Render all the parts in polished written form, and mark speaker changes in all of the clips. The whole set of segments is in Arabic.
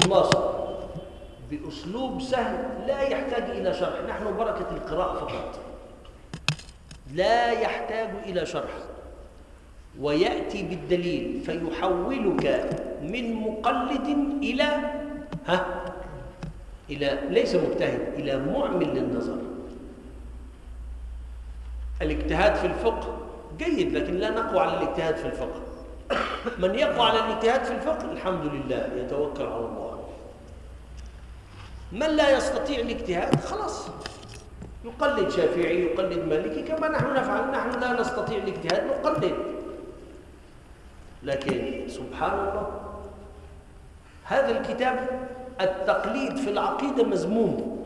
Speaker 1: خلاصة بأسلوب سهل لا يحتاج إلى شرح. نحن بركة القراءة فقط، لا يحتاج إلى شرح، ويأتي بالدليل فيحولك من مقلد إلى ليس مجتهد، إلى معمل للنظر. الاجتهاد في الفقه جيد، لكن لا نقوى على الاجتهاد في الفقه. من يقوى على الاجتهاد في الفقه الحمد لله يتوكل على الله. من لا يستطيع الاجتهاد خلاص يقلد شافعي، يقلد مالكي كما نحن نفعل. نحن لا نستطيع الاجتهاد نقلد. لكن سبحان الله هذا الكتاب التقليد في العقيدة مذموم،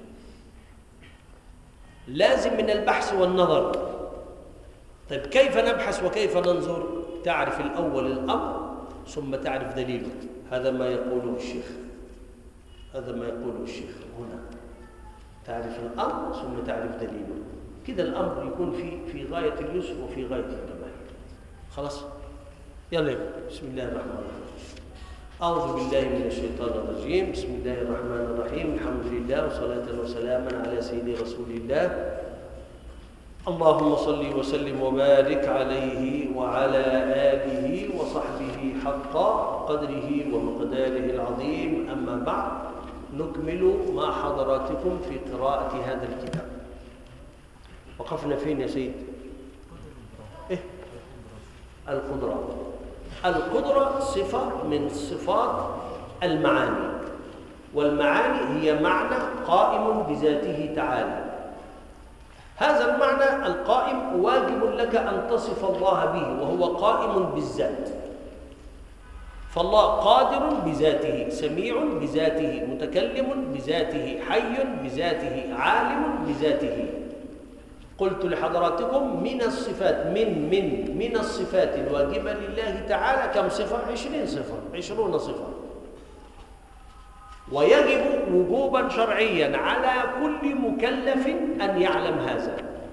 Speaker 1: لازم من البحث والنظر. طيب كيف نبحث وكيف ننظر؟ تعرف الأول الأمر ثم تعرف دليله. هذا ما يقوله الشيخ، هذا ما يقوله الشيخ هنا. تعرف الأمر ثم تعرف دليله، كده الأمر يكون في غاية اليسر وفي غاية الجمال. خلاص يلا بسم الله الرحمن الرحيم. أعوذ بالله من الشيطان الرجيم. بسم الله الرحمن الرحيم. الحمد لله وصلاة وسلاما على سيدي رسول الله. اللهم صل وسلم وبارك عليه وعلى آله وصحبه حق قدره ومقداره العظيم. أما بعد، نكمل مع حضراتكم في قراءة هذا الكتاب. وقفنا فين يا سيد؟ القدرة. القدرة صفة من صفات المعاني، والمعاني هي معنى قائم بذاته تعالى. هذا المعنى القائم واجب لك أن تصف الله به، وهو قائم بالذات. فالله قادر بذاته، سميع بذاته، متكلم بذاته، حي بذاته، عالم بذاته. قلت لحضراتكم من الصفات من الصفات الواجبة لله تعالى كم صفة؟ 20 صفة. ويجب وجوبا شرعيا على كل مكلف أن يعلم هذا.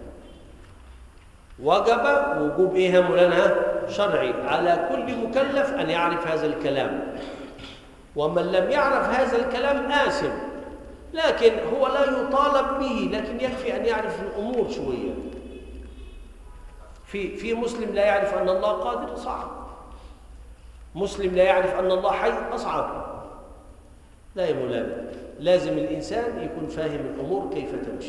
Speaker 1: وجب وجوب إيه مولانا؟ شرعي على كل مكلف أن يعرف هذا الكلام. ومن لم يعرف هذا الكلام آثم، لكن هو لا يطالب به، لكن يكفي أن يعرف الأمور شوية. في مسلم لا يعرف أن الله قادر، صعب. مسلم لا يعرف أن الله حي، أصعب. لا يا مولانا، لازم الإنسان يكون فاهم الأمور كيف تمشي.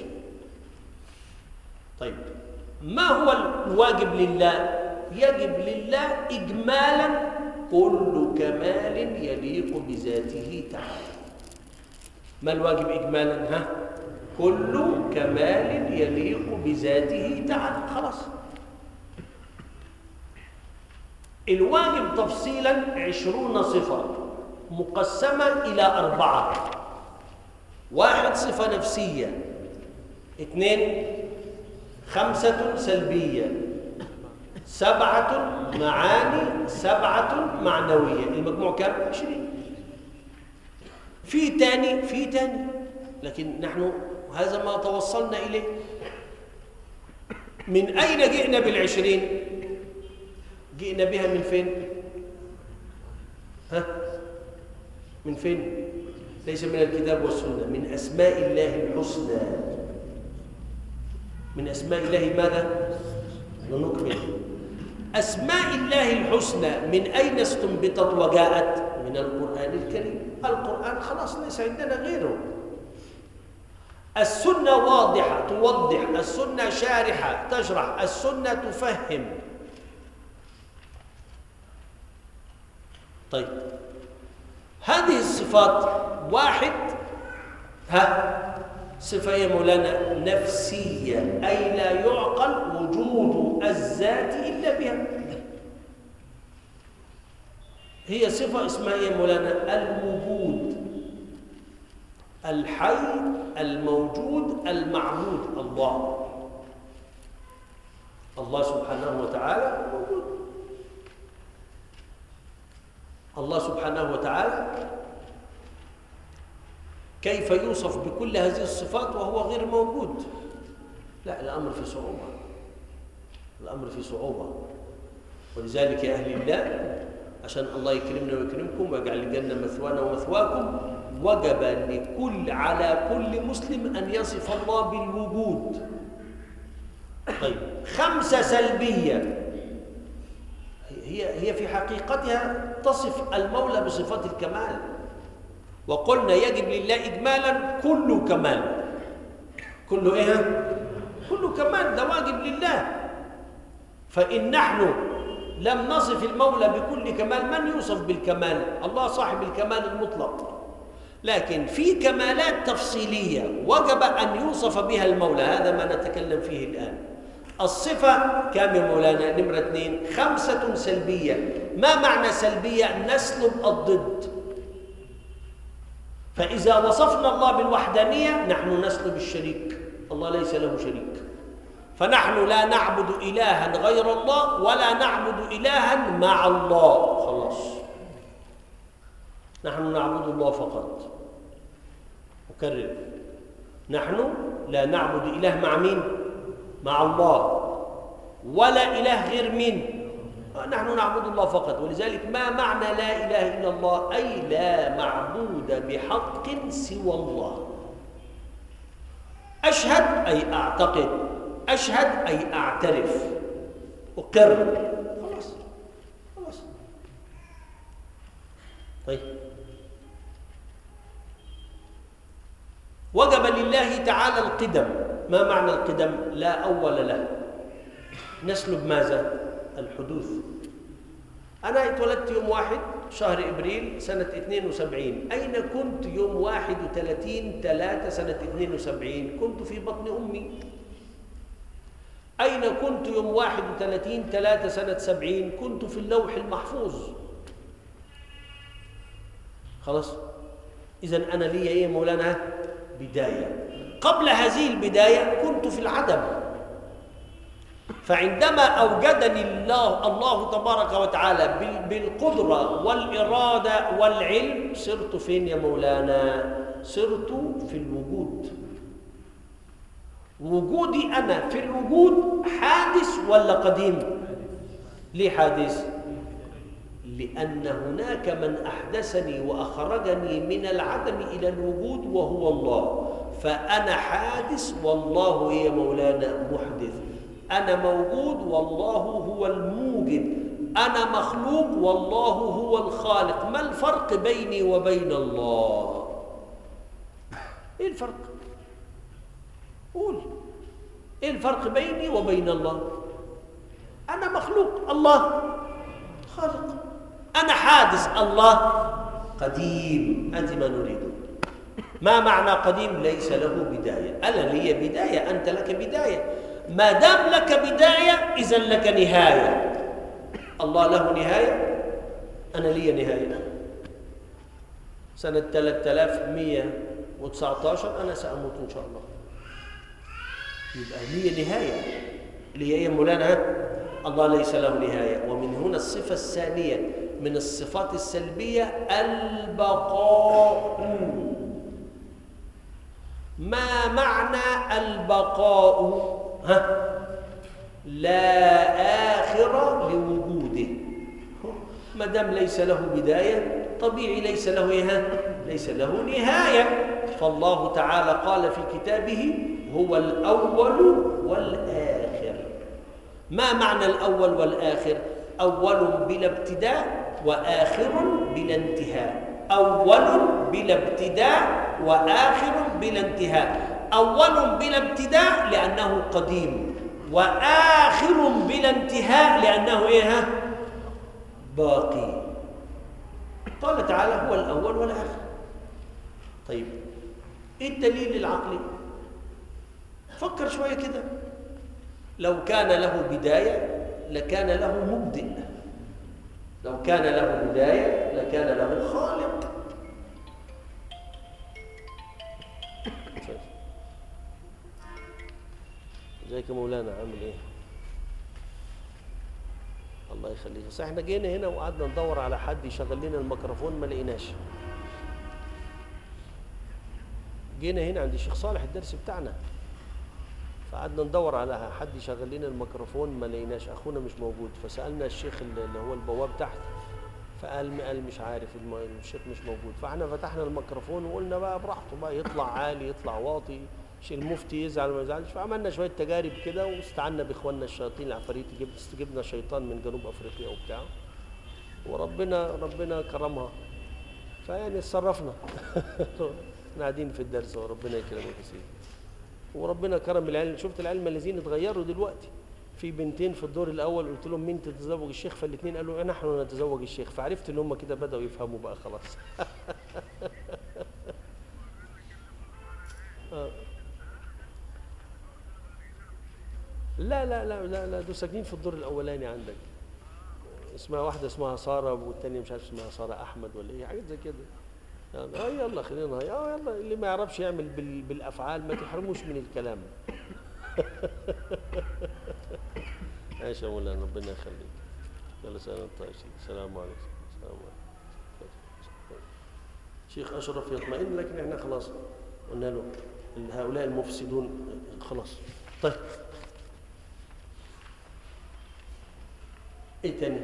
Speaker 1: طيب ما هو الواجب لله؟ يجب لله إجمالا كل كمال يليق بذاته تعالى. ما الواجب إجمالا؟ كل كمال يليق بذاته تعالى. خلاص. الواجب تفصيلا 20 صفة مقسمة إلى 4. 1 صفة نفسية، 2 5 سلبية، 7 معاني، 7 معنوية. المجموع كم؟ 20. في تاني، لكن نحن هذا ما توصلنا إليه. من أين جئنا بال20؟ جئنا بها من فين؟ من فين؟ ليس من الكتاب والسنة، من أسماء الله الحسنى. من أسماء الله ماذا؟ ونكمل. أسماء الله الحسنى من أين استنبطت وجاءت؟ من القرآن الكريم. القرآن خلاص ليس عندنا غيره. السنة واضحة توضح، السنة شارحة تشرح، السنة تفهم. طيب هذه الصفات 1 صفة يا مولانا نفسية، أي لا يعقل وجود الذات إلا بها. هي صفة اسمها يا مولانا الوجود، الحي الموجود المعبود. الله سبحانه وتعالى موجود. الله سبحانه وتعالى كيف يوصف بكل هذه الصفات وهو غير موجود؟ لا، الأمر في صعوبة، الأمر في صعوبة. ولذلك يا أهل الله عشان الله يكرمنا ويكرمكم ويجعل الجنة مثوانا ومثواكم، وجب على كل مسلم أن يصف الله بالوجود. طيب 5 سلبية هي في حقيقتها تصف المولى بصفات الكمال، وقلنا يجب لله إجمالا كل كمال، كله إيه؟ كل كمال، ده واجب لله. فإن نحن لم نصف المولى بكل كمال، من يوصف بالكمال؟ الله صاحب الكمال المطلق. لكن في كمالات تفصيلية وجب أن يوصف بها المولى، هذا ما نتكلم فيه الآن. الصفة كام يا مولانا؟ نمرة 2 5 سلبية. ما معنى سلبية؟ نسلب الضد. فإذا وصفنا الله بالوحدانية نحن نسلب الشريك، الله ليس له شريك، فنحن لا نعبد إلها غير الله ولا نعبد إلها مع الله، خلاص نحن نعبد الله فقط. أكرر، نحن لا نعبد إله مع مين؟ مع الله، ولا إله غير مين؟ نحن نعبد الله فقط. ولذلك ما معنى لا إله إلا الله؟ أي لا معبود بحق سوى الله. أشهد أي أعتقد، أشهد أي أعترف، أقر، خلاص خلاص. طيب وجب لله تعالى القدم. ما معنى القدم؟ لا أول له. نسلب ماذا؟ الحدوث. أنا اتولدت يوم 1 شهر إبريل سنة 72. أين كنت يوم 31/3 سنة 72؟ كنت في بطن أمي. أين كنت يوم 31/3 سنة 70؟ كنت في اللوح المحفوظ. خلاص. إذن أنا لي إيه مولانا؟ بداية. قبل هذه البداية كنت في العدم. فعندما أوجدني الله تبارك وتعالى بالقدرة والإرادة والعلم، صرت فين يا مولانا؟ صرت في الوجود. وجودي أنا في الوجود حادث ولا قديم؟ ليه حادث؟ لأن هناك من أحدثني وأخرجني من العدم إلى الوجود وهو الله. فأنا حادث والله يا مولانا محدث. أنا موجود والله هو الموجد. أنا مخلوق والله هو الخالق. ما الفرق بيني وبين الله؟ إيه الفرق؟ قول، إيه الفرق بيني وبين الله؟ أنا مخلوق، الله خالق. أنا حادث، الله قديم. أنت ما نريده. ما معنى قديم؟ ليس له بداية. أنا لي بداية، أنت لك بداية. ما دام لك بداية إذن لك نهاية. الله له نهاية، أنا لي نهاية. سنة 3119 أنا سأموت إن شاء الله. يبقى لي نهاية. اللي هي مولانا الله ليس له نهاية. ومن هنا الصفة الثانية من الصفات السلبية البقاء. ما معنى البقاء؟ لا آخر لوجوده. ما دام ليس له بداية طبيعي ليس له ليس له نهاية. فالله تعالى قال في كتابه هو الأول والآخر. ما معنى الأول والآخر؟ أول بلا ابتداء وآخر بلا انتهاء. أول بلا ابتداء وآخر بلا انتهاء. أول بلا ابتداء لأنه قديم، وآخر بلا انتهاء لأنه باقي. قال تعالى هو الأول والآخر. طيب إيه الدليل العقلي؟ فكر شوية كده. لو كان له بداية لكان له مبدئ. لو كان له بداية لكان له خالق. ازيك يا مولانا، عامل ايه؟ الله يخليك. بس احنا جينا هنا وقعدنا ندور على حد يشغل لنا الميكروفون ما لقيناش. جينا هنا عند الشيخ صالح الدرس بتاعنا، فقعدنا ندور على حد يشغل لنا الميكروفون ما لقيناش. اخونا مش موجود، فسالنا الشيخ اللي هو البواب تحت، فقال مش عارف الشيخ مش موجود. فاحنا فتحنا الميكروفون وقلنا بقى براحته بقى، يطلع عالي يطلع واطي، المفتي يزعل ما يزعلش. فعملنا شويه تجارب كده واستعنا باخواننا الشياطين العفاريت، جبنا شيطان من جنوب افريقيا وبتاع، وربنا كرمها. فيعني اتصرفنا احنا قاعدين في الدرس وربنا يكرمك يا سيدي. وربنا كرم العلم. شفت العلم الذين اتغيروا دلوقتي. في بنتين في الدور الاول قلت لهم مين تتزوج الشيخ؟ فالاثنين قالوا نحن نتزوج الشيخ. فعرفت ان هم كده بداوا يفهموا بقى خلاص. لا لا لا لا لا، دول ساكنين في الدور الاولاني عندك. اسمها واحده اسمها ساره، والثانيه مش عارف اسمها ساره احمد ولا ايه، حاجات زي كده. يعني يلا خلينا يلا، اللي ما يعرفش يعمل بالافعال ما تحرموش من الكلام. ماشي يا مولانا، ربنا يخليك. يلا سلام. طيب السلام عليكم. السلام عليكم. شيخ اشرف يطمئن، لكن احنا خلاص قلنا له هؤلاء المفسدون خلاص. طيب ايه تاني؟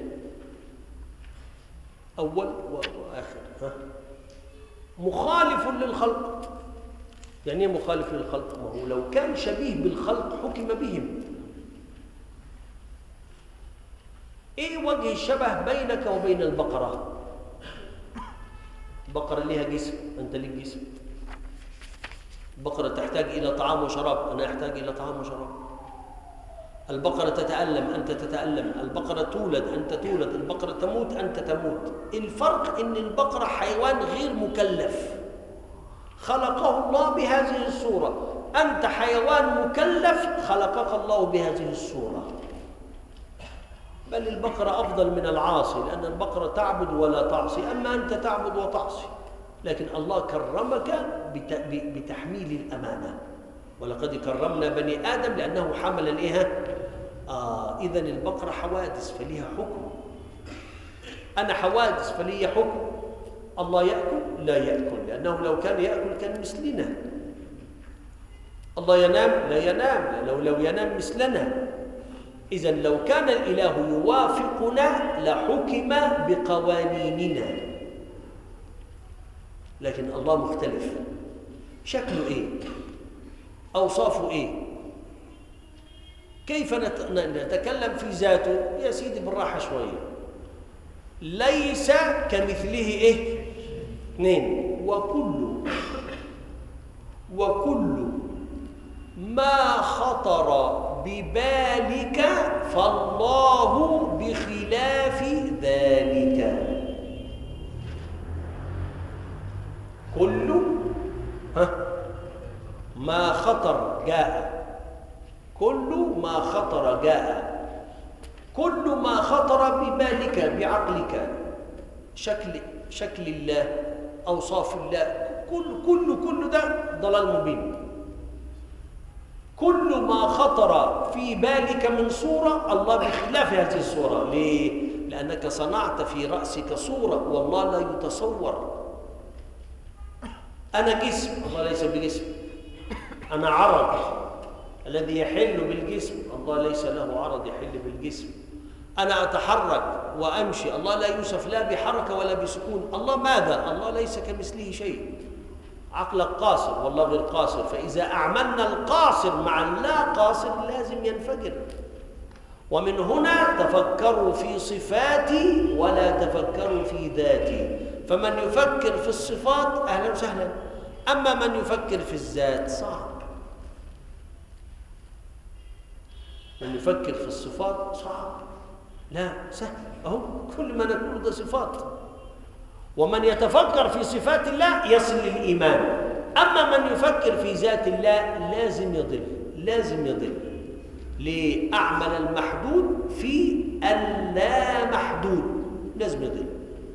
Speaker 1: اول واخر. ها، مخالف للخلق. يعني ايه مخالف للخلق؟ ما هو لو كان شبيه بالخلق حكم بهم. ايه وجه الشبه بينك وبين البقرة؟ البقرة ليها جسم، انت ليك جسم. البقرة تحتاج الى طعام وشراب، انا احتاج الى طعام وشراب. البقرة تتألم، انت تتألم. البقرة تولد، انت تولد. البقرة تموت، انت تموت. الفرق ان البقرة حيوان غير مكلف، خلقه الله بهذه الصورة. انت حيوان مكلف، خلقك الله بهذه الصورة. بل البقرة أفضل من العاصي، لأن البقرة تعبد ولا تعصي، أما أنت تعبد وتعصي. لكن الله كرمك بتحميل الأمانة. ولقد كرمنا بني آدم لأنه حمل الإيه؟ إذن البقرة حوادث فليها حكم. أنا حوادث فلي حكم. الله يأكل؟ لا يأكل، لأنه لو كان يأكل كان مثلنا. الله ينام؟ لا ينام، لو ينام مثلنا. إذن لو كان الإله يوافقنا لحكم بقوانيننا، لكن الله مختلف. شكله إيه؟ أوصافه إيه؟ كيف نتكلم في ذاته؟ يا سيدي بالراحة شوية. ليس كمثله إيه؟ اثنين. وكل ما خطر ببالك فالله بخلاف ذلك. كل ما خطر جاء. كل ما خطر جاء. كل ما خطر ببالك بعقلك، شكل الله، أوصاف الله، كل ده ضلال مبين. كل ما خطر في بالك من صورة الله بخلاف هذه الصورة. ليه؟ لأنك صنعت في رأسك صورة والله لا يتصور. أنا جسم، الله ليس بجسم. أنا عرض الذي يحل بالجسم، الله ليس له عرض يحل بالجسم. أنا أتحرك وأمشي، الله لا يوصف لا بحركة ولا بسكون. الله ماذا؟ الله ليس كمثله شيء. عقلك قاصر والله غير قاصر، فإذا أعملنا القاصر مع اللا قاصر لازم ينفجر. ومن هنا تفكروا في صفاتي ولا تفكروا في ذاتي. فمن يفكر في الصفات أهلا وسهلا، أما من يفكر في الذات صعب. من يفكر في الصفات صعب، لا سهل. أهو كل ما نقول ده صفات. ومن يتفكر في صفات الله يصل للإيمان. أما من يفكر في ذات الله لازم يضل، لازم يضل. لأعمل المحدود في اللا محدود، لازم يضل.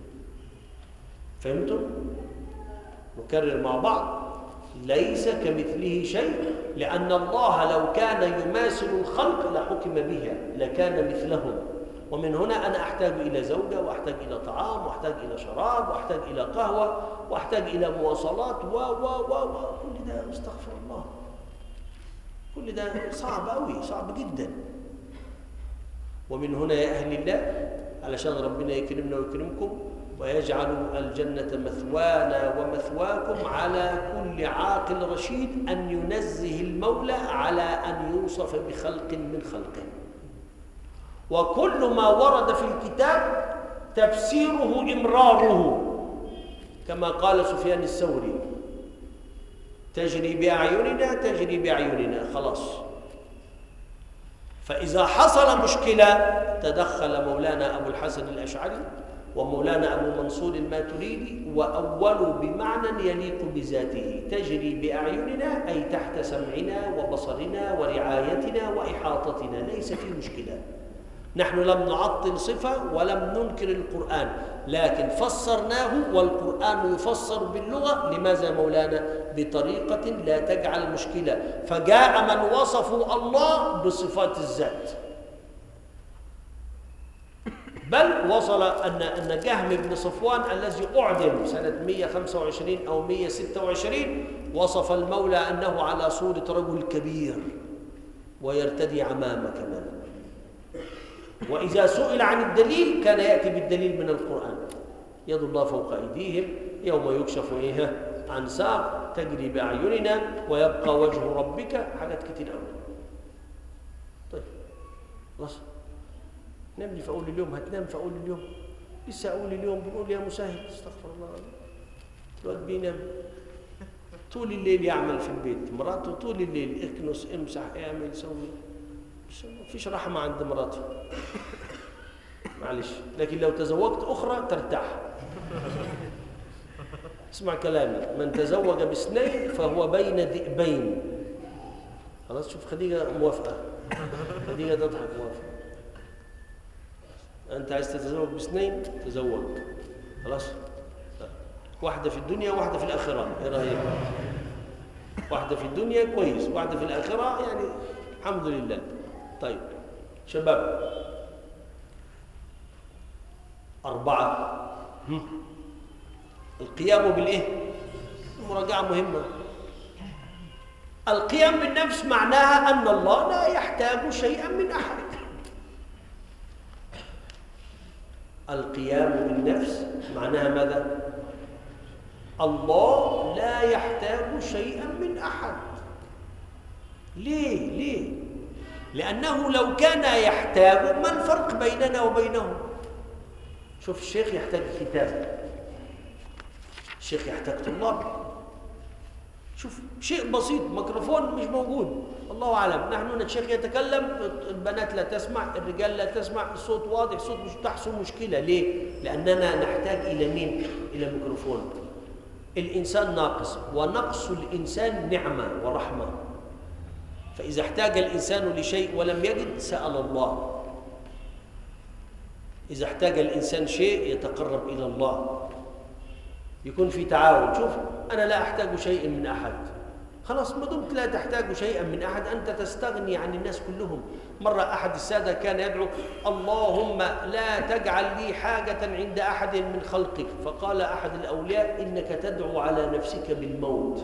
Speaker 1: فهمتم؟ نكرر مع بعض. ليس كمثله شيء، لأن الله لو كان يماثل الخلق لحكم بها، لكان مثلهم. ومن هنا أنا أحتاج إلى زوجة، وأحتاج إلى طعام، وأحتاج إلى شراب، وأحتاج إلى قهوة، وأحتاج إلى مواصلات كل ده استغفر الله. كل ده صعب أوي، صعب جدا. ومن هنا يا أهل الله علشان ربنا يكرمنا ويكرمكم ويجعل الجنة مثوانا ومثواكم على كل عاقل رشيد أن ينزه المولى على أن يوصف بخلق من خلقه. وكل ما ورد في الكتاب تفسيره إمراره، كما قال سفيان الثوري: تجري بأعيننا تجري بأعيننا، خلاص. فإذا حصل مشكلة تدخل مولانا أبو الحسن الأشعري ومولانا أبو منصور الماتريدي وأولوا بمعنى يليق بذاته: تجري بأعيننا أي تحت سمعنا وبصرنا ورعايتنا وإحاطتنا، ليس في مشكلة. نحن لم نعطل صفة ولم ننكر القرآن، لكن فسرناه، والقرآن يفسر باللغة. لماذا مولانا؟ بطريقة لا تجعل مشكلة. فجاء من وصفوا الله بصفات الذات، بل وصل أن جهم بن صفوان الذي أعدم سنة 125 أو 126 وصف المولى أنه على صورة رجل كبير ويرتدي عمامة كمان. وإذا سئل عن الدليل كان يأتي بالدليل من القرآن: يد الله فوق أيديهم يوم يكشف عن ساق تجري بأعيننا ويبقى وجه ربك. حاجات كتير قوي. طيب خلاص، نام لي في أول اليوم. هتنام في أول اليوم؟ لسه أول اليوم بنقول يا مسهل. استغفر الله، الواد بينام طول الليل، يعمل في البيت، مراته طول الليل اكنس امسح اعمل سوي، مفيش رحمة عند مراته، معلش. لكن لو تزوجت أخرى ترتاح. اسمع كلامي: من تزوج باثنين فهو بين ذئبين. خلاص، شوف خديجة موافقة، خديجة تضحك موافقة. أنت عايز تتزوج باثنين تزوج، خلاص. واحدة في الدنيا وواحدة في الآخرة، إيه رأيك؟ واحدة في الدنيا كويس، واحدة في الآخرة يعني الحمد لله. طيب شباب، 4 القيام بالإيه؟ المراجعة مهمة. القيام بالنفس معناها أن الله لا يحتاج شيئا من أحد. القيام بالنفس معناها ماذا؟ الله لا يحتاج شيئا من أحد. ليه؟ لأنه لو كان يحتاج، ما الفرق بيننا وبينه؟ شوف، الشيخ يحتاج كتاب، الشيخ يحتاج طلاب. شوف شيء بسيط، ميكروفون مش موجود، الله أعلم. نحن الشيخ يتكلم، البنات لا تسمع، الرجال لا تسمع، الصوت واضح، الصوت مش تحصل مشكلة. ليه؟ لأننا نحتاج إلى مين؟ إلى ميكروفون. الإنسان ناقص، ونقص الإنسان نعمة ورحمة. فإذا احتاج الإنسان لشيء ولم يجد سأل الله. إذا احتاج الإنسان شيء يتقرب إلى الله، يكون في تعاون. شوف، أنا لا أحتاج شيء من أحد، خلاص. ما دمت لا تحتاج شيئا من أحد أنت تستغني عن الناس كلهم. مرة أحد السادة كان يدعو: اللهم لا تجعل لي حاجة عند أحد من خلقك. فقال أحد الأولياء: إنك تدعو على نفسك بالموت.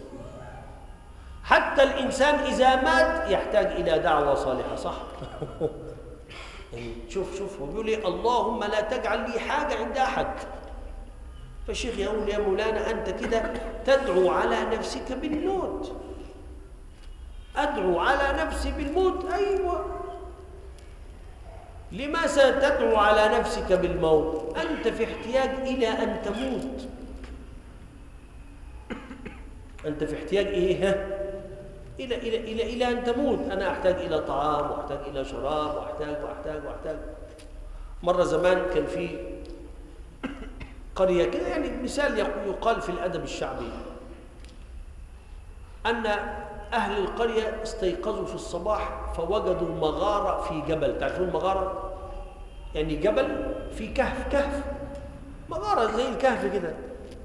Speaker 1: حتى الإنسان إذا مات يحتاج إلى دعوة صالحة، صح؟ شوف هو بيقول لي: اللهم لا تجعل لي حاجة عند أحد. فالشيخ يقول: يا مولانا أنت كده تدعو على نفسك بالموت. أدعو على نفسي بالموت؟ أيوة. لماذا تدعو على نفسك بالموت؟ أنت في احتياج إلى أن تموت. أنت في احتياج إيه؟ إلى أن تموت. أنا أحتاج إلى طعام، وأحتاج إلى شراب، وأحتاج. مرة زمان كان في قرية كده، يعني مثال يقال في الأدب الشعبي، أن أهل القرية استيقظوا في الصباح فوجدوا مغارة في جبل. تعرفون مغارة؟ يعني جبل في كهف، مغارة زي الكهف كده.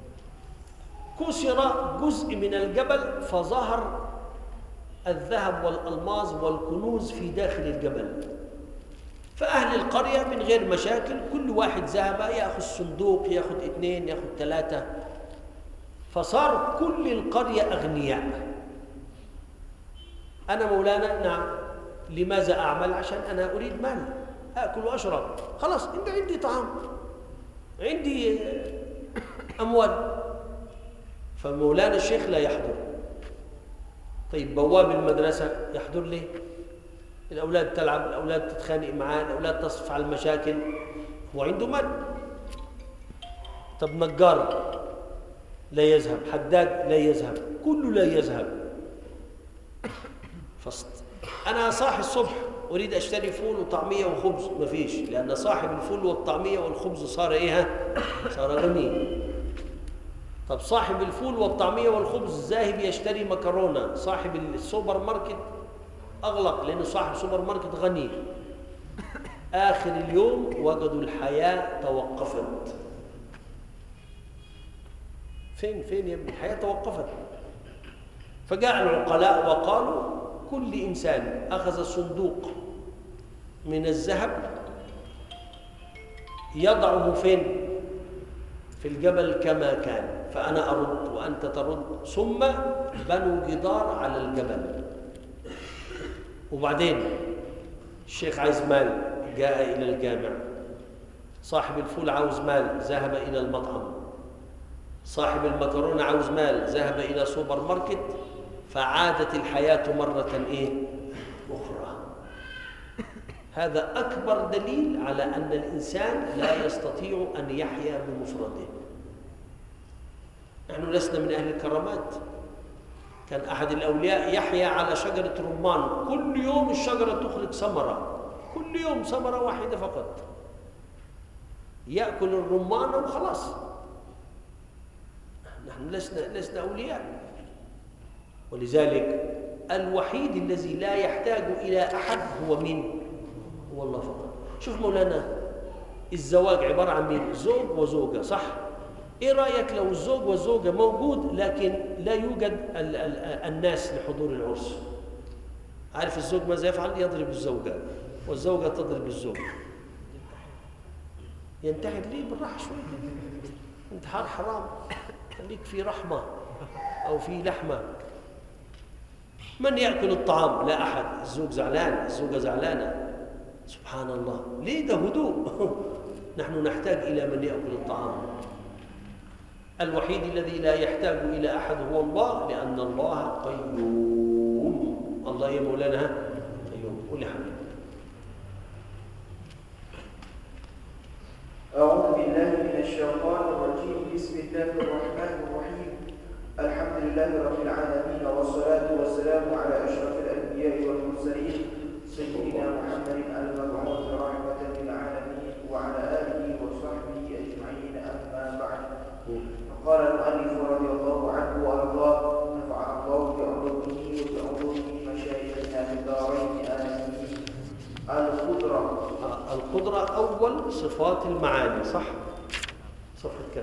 Speaker 1: كسر جزء من الجبل فظهر الذهب والألماس والكنوز في داخل الجبل. فأهل القرية من غير مشاكل كل واحد ذهب يأخذ صندوق، يأخذ 2، يأخذ 3، فصار كل القرية أغنياء. أنا مولانا نعم، لماذا أعمل؟ عشان أنا أريد مال. آكل وأشرب، خلاص أنت عندي طعام، عندي أموال. فمولانا الشيخ لا يحضر. طيب بواب المدرسة يحضر ليه؟ الأولاد تلعب، الأولاد تتخانق معاه، الأولاد تصف على المشاكل، هو عنده مال. طب نجار لا يذهب، حداد لا يذهب، كله لا يذهب. أنا صاحي الصبح أريد أشتري فول وطعمية وخبز، ما فيش، لأن صاحب الفول والطعمية والخبز صار إيه؟ صار غني. طب صاحب الفول والطعمية والخبز ذاهب يشتري مكرونة، صاحب السوبر ماركت أغلق لأنه صاحب سوبر ماركت غني. آخر اليوم وجدوا الحياة توقفت. فين يا ابني؟ الحياة توقفت. فجاء العقلاء وقالوا كل إنسان أخذ صندوق من الذهب يضعه فين؟ في الجبل كما كان، فأنا أرد وأنت ترد، ثم بنوا جدار على الجبل. وبعدين الشيخ عايز مال، جاء إلى الجامع. صاحب الفول عاوز مال، ذهب إلى المطعم. صاحب المكرونة عاوز مال، ذهب إلى سوبر ماركت. فعادت الحياة مرة أخرى. هذا أكبر دليل على أن الإنسان لا يستطيع أن يحيا بمفرده. نحن لسنا من أهل الكرامات. كان أحد الأولياء يحيا على شجرة رمان، كل يوم الشجرة تخرج ثمرة، كل يوم ثمرة واحدة فقط، يأكل الرمان وخلاص. نحن لسنا أولياء. ولذلك الوحيد الذي لا يحتاج إلى أحد هو مين؟ هو الله فقط. شوف مولانا، الزواج عبارة عن مين؟ زوج وزوجة، صح؟ إيه رأيك لو الزوج والزوجة موجود لكن لا يوجد الناس لحضور العرس؟ عارف الزوج ماذا يفعل؟ يضرب الزوجة، والزوجة تضرب الزوج. ينتحر ليه؟ بالراحة شوية، انتحار حرام، خليك في رحمة أو في لحمة. من يأكل الطعام؟ لا أحد. الزوج زعلان، الزوجة زعلانة، سبحان الله. ليه؟ ده هدوء. نحن نحتاج إلى من يأكل الطعام. الوحيد الذي لا يحتاج إلى أحد هو الله، لأن الله قيوم. الله يا مولانا قيوم. قل يا حبيبي.
Speaker 2: أعوذ بالله من الشيطان الرجيم. بسم الله الرحمن الرحيم. الحمد لله رب العالمين، والصلاة والسلام على أشرف الأنبياء والمرسلين سيدنا محمد المبعوث رحمة للعالمين وعلى آله وصحبه أجمعين. أما بعد، قال المؤلف رضي الله عنه وأرضاه: نفع الله بعلومه وبعلوم مشايخنا في الدارين آمين.
Speaker 1: القدرة أول صفات المعاني، صح؟ صفحة كام؟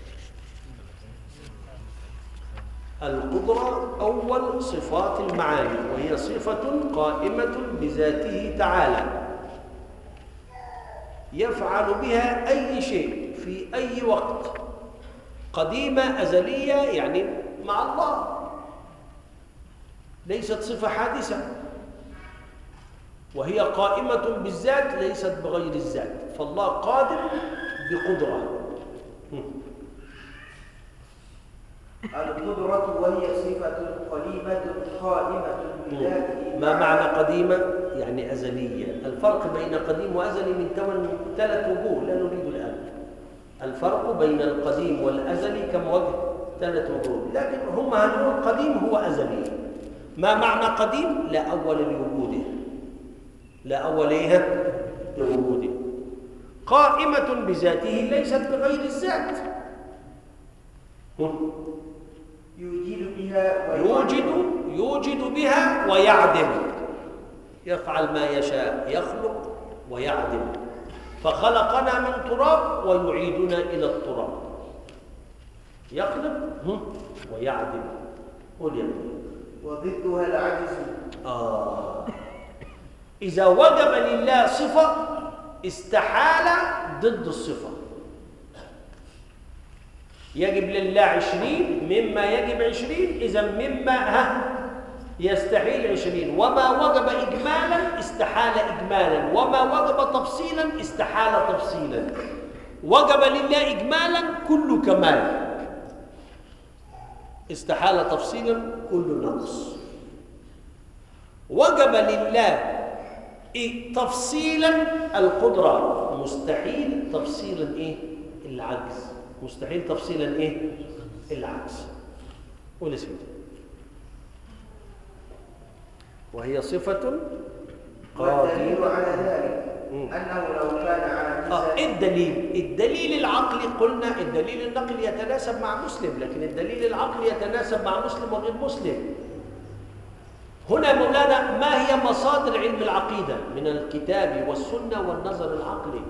Speaker 1: القدرة أول صفات المعاني، وهي صفة قائمة بذاته تعالى يفعل بها أي شيء في أي وقت، قديمة أزلية، يعني مع الله، ليست صفة حادثة، وهي قائمة بالذات ليست بغير الذات. فالله قادر بقدرة.
Speaker 2: القدرة وهي صفة قديمة قائمة بذاته.
Speaker 1: ما معنى قديمة؟ يعني أزلية. الفرق بين قديم وأزلي من 3 وجوه، لا نريد الآن. الفرق بين القديم والأزلي كم وجه؟ 3 وجوه، لكن هم هنقول قديم هو أزلي. ما معنى قديم؟ لا أول لوجوده، لا أول لوجوده. قائمة بذاته ليست بغير الذات. يوجد بها ويعدم، يفعل ما يشاء، يخلق ويعدم. فخلقنا من تراب ويعيدنا إلى التراب، يخلق ويعدم. قل يا ابني.
Speaker 2: وضدها العجز.
Speaker 1: إذا وجب لله صفة استحال ضد الصفة. يجب لله 20 مما يجب 20، إذا مما يستحيل 20، وما وجب إجمالا استحال إجمالا، وما وجب تفصيلا استحال تفصيلا. وجب لله إجمالا كل كمال، استحال تفصيلا كل نقص. وجب لله تفصيلا القدرة، مستحيل تفصيلا إيه؟ العجز. مستحيل تفصيلا إيه؟ العجز. قول اسمه. وهي صفة
Speaker 2: والدليل على ذلك أنه لو كان عاجزا
Speaker 1: الدليل العقلي قلنا الدليل النقلي يتناسب مع مسلم، لكن الدليل العقلي يتناسب مع مسلم وغير مسلم. هنا مولانا ما هي مصادر علم العقيدة؟ من الكتاب والسنة والنظر العقلي.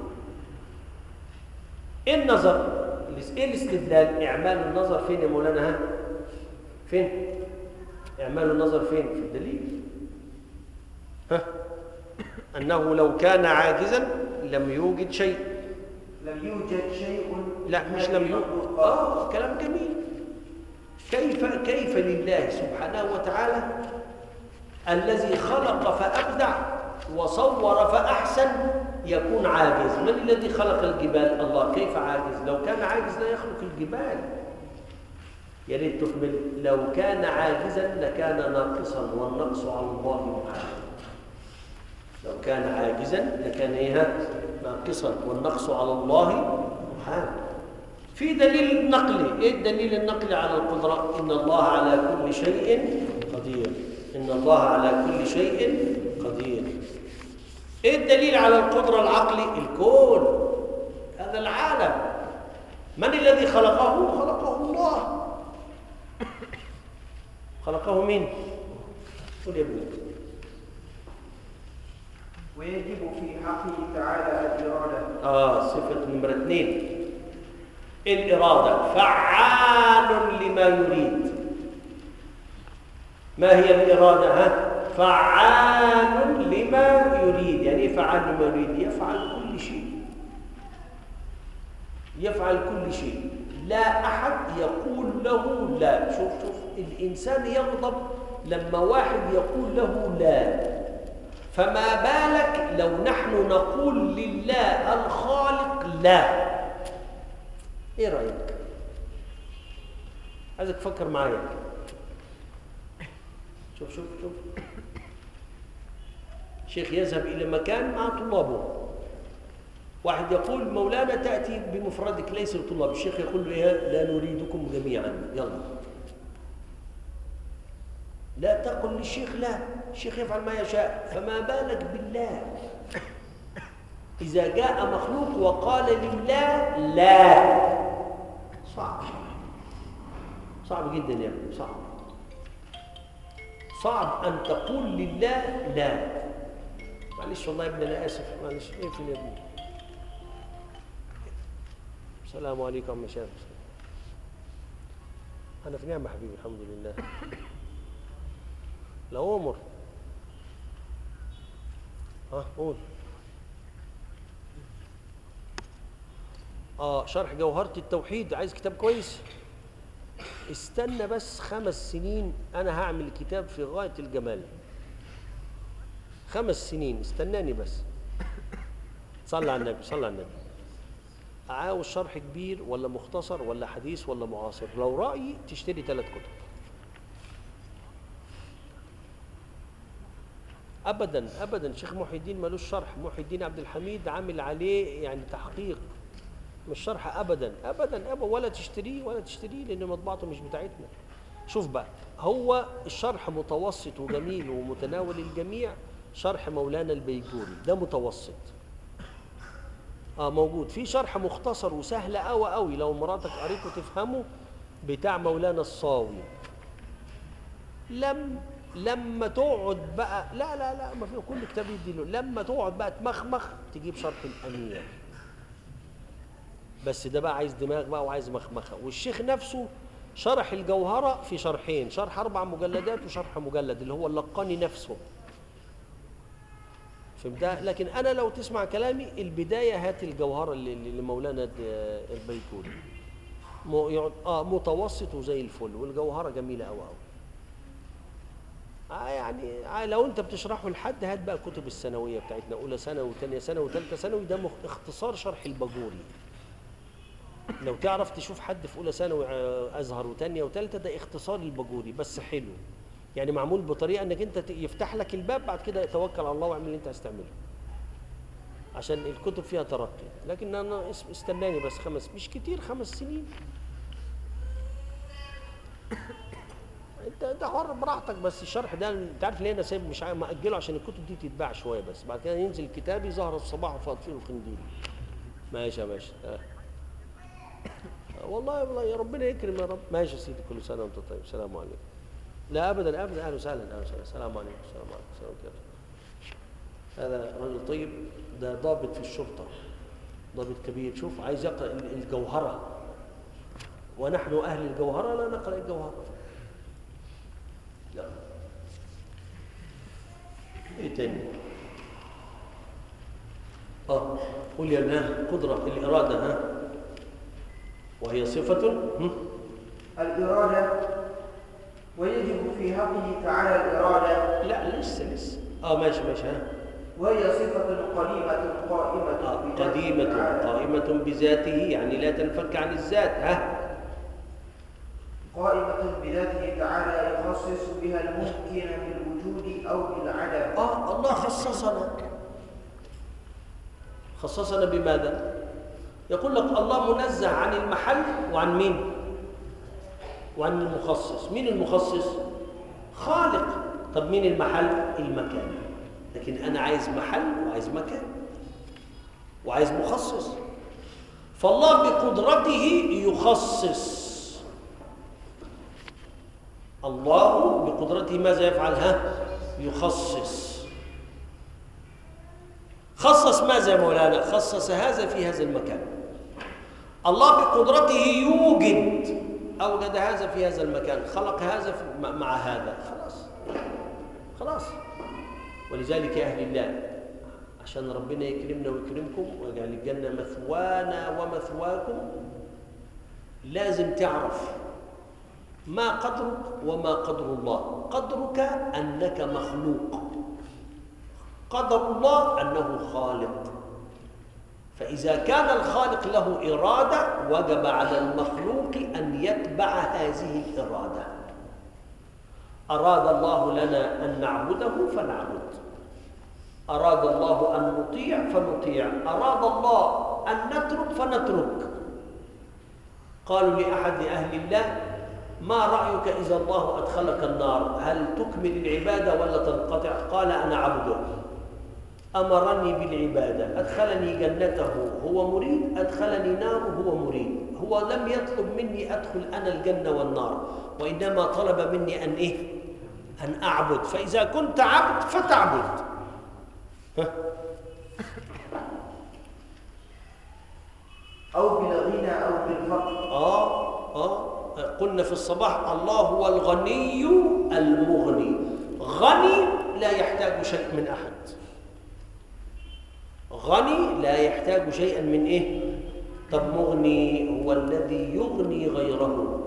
Speaker 1: النظر ايه الاستدلال؟ إعمال النظر فين يا مولانا؟ ها؟ فين؟ إعمال النظر فين؟ في الدليل. ها؟ أنه لو كان عاجزا لم يوجد شيء.
Speaker 2: لم يوجد شيء.
Speaker 1: لا مش لم يوجد. كلام جميل. كيف لله سبحانه وتعالى الذي خلق فأبدع وصور فأحسن يكون عاجز؟ من الذي خلق الجبال؟ الله. كيف عاجز؟ لو كان عاجز لا يخلق الجبال. يا ريت تكمل. لو كان عاجزا لكان ناقصا، والنقص على الله محال. لو كان عاجزا لكان ايه؟ ناقصا، والنقص على الله محال. في دليل نقلي. ايه الدليل النقلي على القدرة؟ ان الله على كل شيء قدير. ان الله على كل شيء قدير. ايه الدليل على القدرة العقلي؟ الكون، هذا العالم. من الذي خلقه؟ خلقه الله. خلقه مين؟ قل يا ابني.
Speaker 2: ويجب في حقه تعالى الإرادة.
Speaker 1: صفة نمرة 2 الإرادة. فعال لما يريد. ما هي الإرادة؟ فعال لما يريد. يعني ايه فعال لما يريد؟ يفعل كل شيء. يفعل كل شيء. لا أحد يقول له لا. شوف الإنسان يغضب لما واحد يقول له لا، فما بالك لو نحن نقول لله الخالق لا؟ ايه رأيك؟ عايزك تفكر معايا. شوف شيخ يذهب إلى مكان مع طلابه، واحد يقول مولانا تأتي بمفردك ليس لطلاب. الشيخ يقول له إيه؟ لا نريدكم جميعا، يلا. لا تقل للشيخ لا، الشيخ يفعل ما يشاء، فما بالك بالله؟ إذا جاء مخلوق وقال لله لا، صعب جدا يا ابني، صعب أن تقول لله لا. معلش والله يا ابني أنا آسف، معلش. إيه فين يا ابني؟ السلام عليكم يا مشايخ. أنا في نعمة حبيبي الحمد لله. لا أمر. قول. شرح جوهرة التوحيد. عايز كتاب كويس؟ استنى بس 5 سنين، أنا هعمل الكتاب في غاية الجمال. 5 سنين استناني بس. صلى على النبي، صلى على النبي. عاوز شرح كبير ولا مختصر ولا حديث ولا معاصر؟ لو رأيي تشتري 3 كتب. ابدا شيخ محي الدين ملوش شرح. محي الدين عبد الحميد عامل عليه يعني تحقيق، مش شرح ابدا ولا تشتريه لان مطبعته مش بتاعتنا. شوف بقى، هو الشرح متوسط وجميل ومتناول الجميع. شرح مولانا البيجوري ده متوسط. موجود. في شرح مختصر وسهل قوي لو مراتك قريته تفهمه، بتاع مولانا الصاوي. لما تقعد بقى لا ما في كل كتاب يدي له. لما تقعد بقى تمخمخ تجيب شرح الأمير، بس ده بقى عايز دماغ بقى وعايز مخمخه. والشيخ نفسه شرح الجوهرة في شرحين، شرح 4 مجلدات وشرح مجلد اللي هو اللقاني نفسه. فهمتها؟ لكن أنا لو تسمع كلامي البداية هات الجوهرة اللي مولانا البيكوري متوسط وزي الفل، والجوهرة جميلة قوي. يعني لو انت بتشرحه لحد هات بقى كتب الثانويه بتاعتنا، اولى ثانوي وثانيه ثانوي وثالثه ثانوي، ده اختصار شرح الباجوري. لو تعرف تشوف حد في اولى ثانوي ازهر وثانيه وثالثه، ده اختصار الباجوري بس حلو، يعني معمول بطريقه انك انت يفتح لك الباب، بعد كده توكل على الله واعمل اللي انت عايز تعمله، عشان الكتب فيها ترقي. لكن انا استناني بس مش كتير، 5 سنين. انت حر براحتك، بس الشرح ده انت عارف ليه انا سايب مش مأجله؟ عشان الكتب دي تتباع شويه بس، بعد كده ينزل كتابي ظهر الصباح وفاطفين القنديل. ماشي يا باشا. والله يا ربنا يكرم يا رب. ماشي يا سيدي، كل سنه وانت طيب. السلام عليكم. لا ابدا ابدا، اهلا وسهلا اهلا وسهلا. السلام عليكم. السلام عليكم. السلام عليكم. هذا رجل طيب، ده ضابط في الشرطه، ضابط كبير. شوف عايز يقرا الجوهره، ونحن اهل الجوهره لا نقرا الجوهره. لا. ايه تاني؟ قول يا الله. قدره الاراده، ها، وهي صفه
Speaker 2: الإرادة، ويجب في حقه تعالى الإرادة.
Speaker 1: لا لسه ماشي ها.
Speaker 2: وهي صفة
Speaker 1: قديمة بذاته، يعني لا تنفك عن الذات. ها،
Speaker 2: قائمة بذاته تعالى، يخصص بها الممكن بالوجود أو بالعدم.
Speaker 1: الله خصصنا بماذا؟ يقول لك الله منزه عن المحل وعن مين؟ وعن المخصص. مين المخصص؟ خالق. طب مين المحل؟ المكان. لكن أنا عايز محل وعايز مكان وعايز مخصص. فالله بقدرته يخصص. الله بقدرته ماذا يفعل؟ يخصص. خصص ماذا يا مولانا؟ خصص هذا في هذا المكان. الله بقدرته أوجد هذا في هذا المكان، خلق هذا مع هذا. خلاص. ولذلك يا أهل الله، عشان ربنا يكرمنا ويكرمكم ويجعل الجنة مثوانا ومثواكم، لازم تعرف ما قدرك وما قدر الله. قدرك أنك مخلوق، قدر الله أنه خالق. فإذا كان الخالق له إرادة، وجب على المخلوق أن يتبع هذه الإرادة. أراد الله لنا أن نعبده فنعبد، أراد الله أن نطيع فنطيع، أراد الله أن نترك فنترك. قالوا لأحد أهل الله: ما رأيك إذا الله أدخلك النار، هل تكمل العبادة ولا تنقطع؟ قال: أنا عبده، أمرني بالعبادة، أدخلني جنته هو مريد، أدخلني ناره هو مريد. هو لم يطلب مني أدخل أنا الجنة والنار، وإنما طلب مني أن أعبد. فإذا كنت عبد فتعبد.
Speaker 2: أو بالغنى أو بالفقر.
Speaker 1: قلنا في الصباح: الله هو الغني المغني. غني لا يحتاج شيء من أحد، غني لا يحتاج شيئا من طب مغني هو الذي يغني غيره.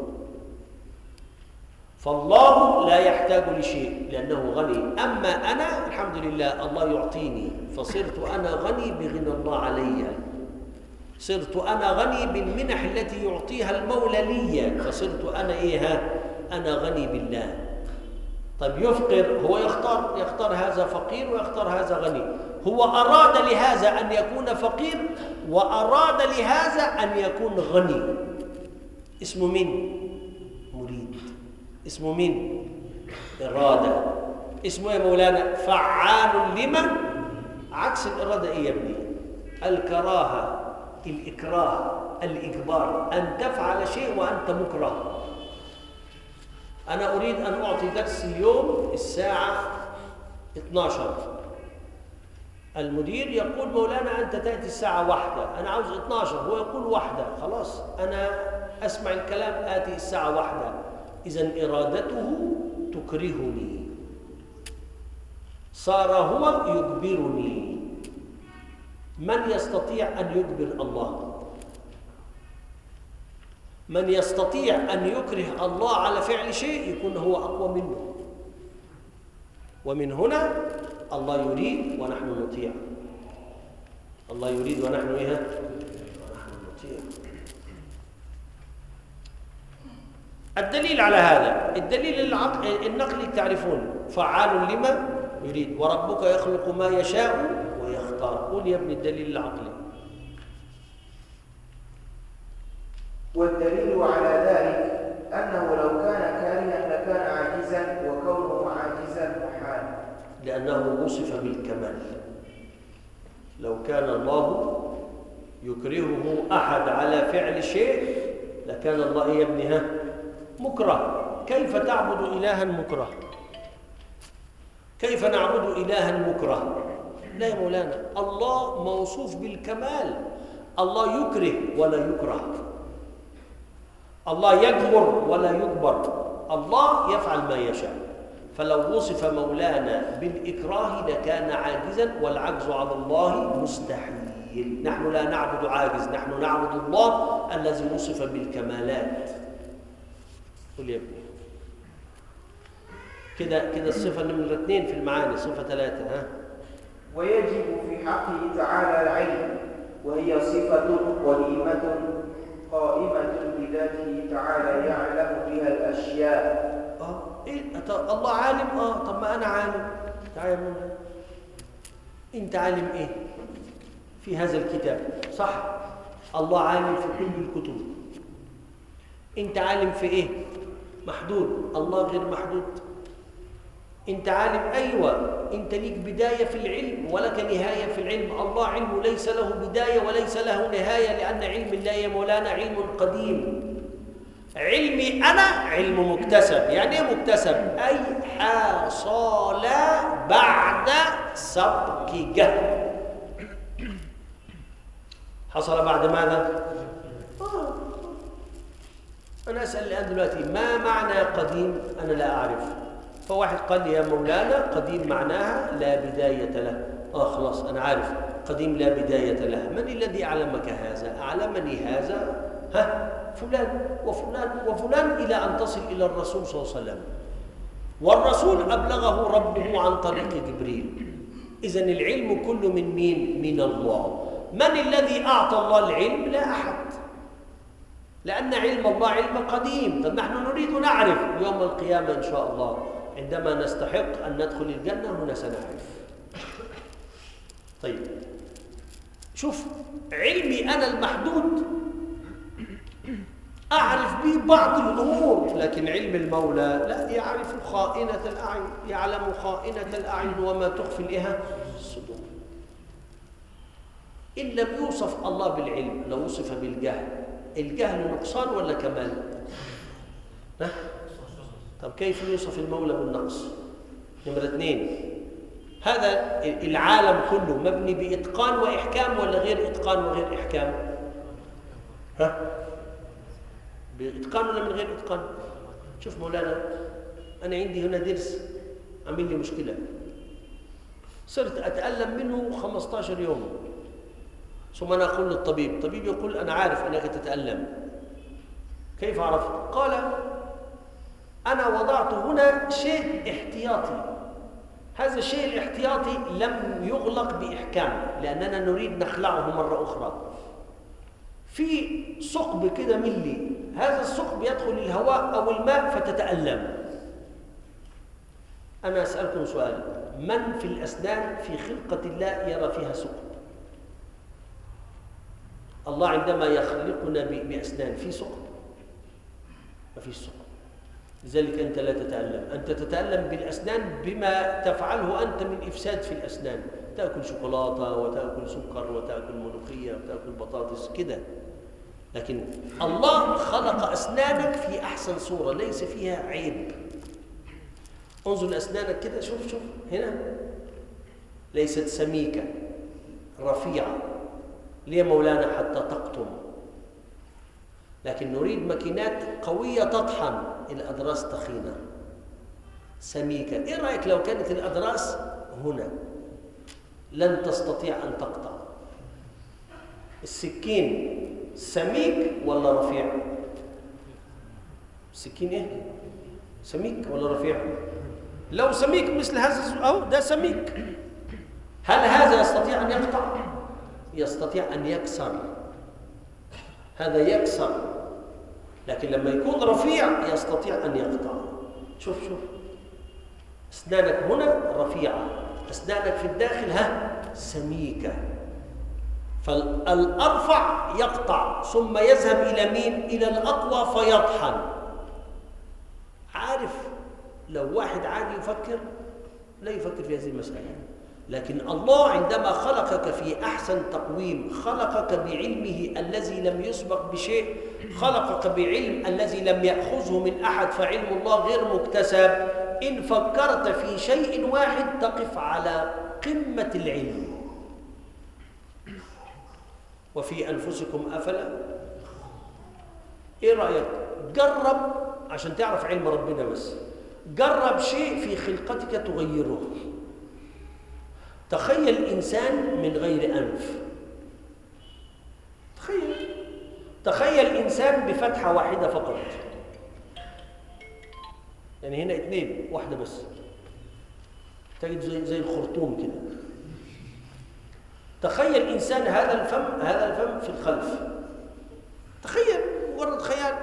Speaker 1: فالله لا يحتاج لشيء لأنه غني. أما أنا الحمد لله الله يعطيني، فصرت أنا غني بغنى الله علي. صرت أنا غني بالمنح التي يعطيها المولى لي، فصرت أنا أنا غني بالله. طيب يفقر، هو يختار هذا فقير ويختار هذا غني. هو أراد لهذا أن يكون فقير، وأراد لهذا أن يكون غني. اسمه مين؟ مريد. اسمه مين؟ إرادة. اسمه يا مولانا فعال لمن. عكس الإرادة يا ابني؟ الكراهة، الإكراه، الإجبار، أن تفعل شيء وأنت مكره. أنا أريد أن أعطي درس اليوم الساعة 12. المدير يقول: مولانا أنت تأتي الساعة 1، أنا عاوز 12. هو يقول 1، خلاص أنا أسمع الكلام، آتي الساعة 1. إذن إرادته تكرهني، صار هو يجبرني. من يستطيع أن يجبر الله؟ من يستطيع أن يكره الله على فعل شيء يكون هو أقوى منه. ومن هنا الله يريد ونحن نطيع. الله يريد ونحن إيه؟ ونحن نطيع. الدليل على هذا، الدليل النقلي تعرفون، فعال لما يريد، وربك يخلق ما يشاء ويختار. قول يا ابني الدليل العقلي.
Speaker 2: والدليل على ذلك أنه لو كان كارها لكان عاجزا، وكونه عاجزا محال،
Speaker 1: لأنه وصف بالكمال. لو كان الله يكرهه أحد على فعل شيء لكان الله يا ابني مكره. كيف تعبد إلها مكره؟ كيف نعبد إلها مكره؟ لا يا مولانا، الله موصوف بالكمال. الله يكره ولا يكره، الله يجبر ولا يجبر، الله يفعل ما يشاء. فلو وصف مولانا بالإكراه لكان عاجزا، والعجز على الله مستحيل. نحن لا نعبد عاجز، نحن نعبد الله الذي وصف بالكمالات. قل يا ابني كده الصفة نمرة 2 في المعاني. صفة 3
Speaker 2: ويجب في حقه تعالى العلم، وهي صفة قديمة قائمة بذاته تعالى يعلم بها الأشياء.
Speaker 1: إيه؟ الله عالم؟ طب ما أنا عالم. تعالى منه. أنت عالم إيه؟ في هذا الكتاب صح؟ الله عالم في كل الكتب. أنت عالم في إيه؟ محدود. الله غير محدود. أنت عالم، أيوة، أنت ليك بداية في العلم ولك نهاية في العلم. الله علمه ليس له بداية وليس له نهاية، لأن علم الله يا مولانا علم قديم. علمي أنا علم مكتسب. يعني إيه مكتسب؟ أي حصل بعد سبق جهل. حصل بعد ماذا؟ أنا أسأل الآن دلوقتي ما معنى قديم؟ أنا لا أعرف. فواحد قال لي يا مولانا قديم معناها لا بداية له. خلاص أنا عارف قديم لا بداية له. من الذي أعلمك هذا؟ أعلمني هذا فلان وفلان وفلان إلى أن تصل إلى الرسول صلى الله عليه وسلم، والرسول أبلغه ربه عن طريق جبريل. إذن العلم كله من مين؟ من الله. من الذي أعطى الله العلم؟ لا أحد، لأن علم الله علم قديم. طب نحن نريد نعرف يوم القيامة إن شاء الله، عندما نستحق أن ندخل الجنة هنا سنعرف. طيب شوف، علمي أنا المحدود أعرف به بعض الأمور، لكن علم المولى لا، يعرف خائنة الأعين، يعلم خائنة الأعين وما تخفي الصدور. إن لم يوصف الله بالعلم لو وصف بالجهل. الجهل نقصان ولا كمال؟ طب كيف يوصف المولى بالنقص؟ نمرة 2، هذا العالم كله مبني بإتقان وإحكام ولا غير إتقان وغير إحكام؟ بإتقان ولا من غير إتقان؟ شوف مولانا، أنا عندي هنا درس عامل لي مشكلة، صرت أتألم منه 15 يوم، ثم أنا أقول للطبيب، الطبيب يقول أنا عارف أنك تتألم. كيف عرفت؟ قال أنا وضعت هنا شيء احتياطي، هذا الشيء الاحتياطي لم يغلق بإحكام لأننا نريد نخلعه مرة أخرى. في ثقب كده ملي، هذا الثقب يدخل الهواء أو الماء فتتألم. أنا أسألكم سؤال، من في الأسنان في خلقة الله يرى فيها ثقب؟ الله عندما يخلقنا بأسنان في ثقب؟ ما فيش ثقب. لذلك أنت لا تتألم، أنت تتألم بالأسنان بما تفعله أنت من إفساد في الأسنان، تأكل شوكولاتة وتأكل سكر وتأكل ملوخية وتأكل بطاطس كده. لكن الله خلق أسنانك في أحسن صورة ليس فيها عيب. انظر لأسنانك كده، شوف هنا ليست سميكة رفيعة. ليه مولانا؟ حتى تقطم. لكن نريد ماكينات قوية تطحن، الأضراس تخينة سميكة. إيه رأيك لو كانت الأضراس هنا؟ لن تستطيع أن تقطع. السكين سميك ولا رفيع؟ السكين إيه؟ سميك ولا رفيع؟ لو سميك مثل هذا أو ده سميك، هل هذا يستطيع أن يقطع؟ يستطيع أن يكسر، هذا يكسر، لكن لما يكون رفيع يستطيع أن يقطع. شوف أسنانك هنا رفيعة، أسنانك في الداخل سميكة، فالأرفع يقطع ثم يذهب إلى مين؟ إلى الأقوى فيطحن. عارف لو واحد عادي يفكر لا يفكر في هذه المسألة، لكن الله عندما خلقك في أحسن تقويم، خلقك بعلمه الذي لم يسبق بشيء، خلقك بعلم الذي لم يأخذه من أحد، فعلم الله غير مكتسب. إن فكرت في شيء واحد تقف على قمة العلم. وفي أنفسكم أفلا، إيه رأيك؟ جرب عشان تعرف علم ربنا، بس جرب شيء في خلقتك تغيره. تخيل إنسان من غير أنف، تخيل إنسان بفتحة واحدة فقط، يعني هنا اثنين واحدة بس، تجد زي الخرطوم كده. تخيل إنسان هذا الفم في الخلف، تخيل مجرد خيال.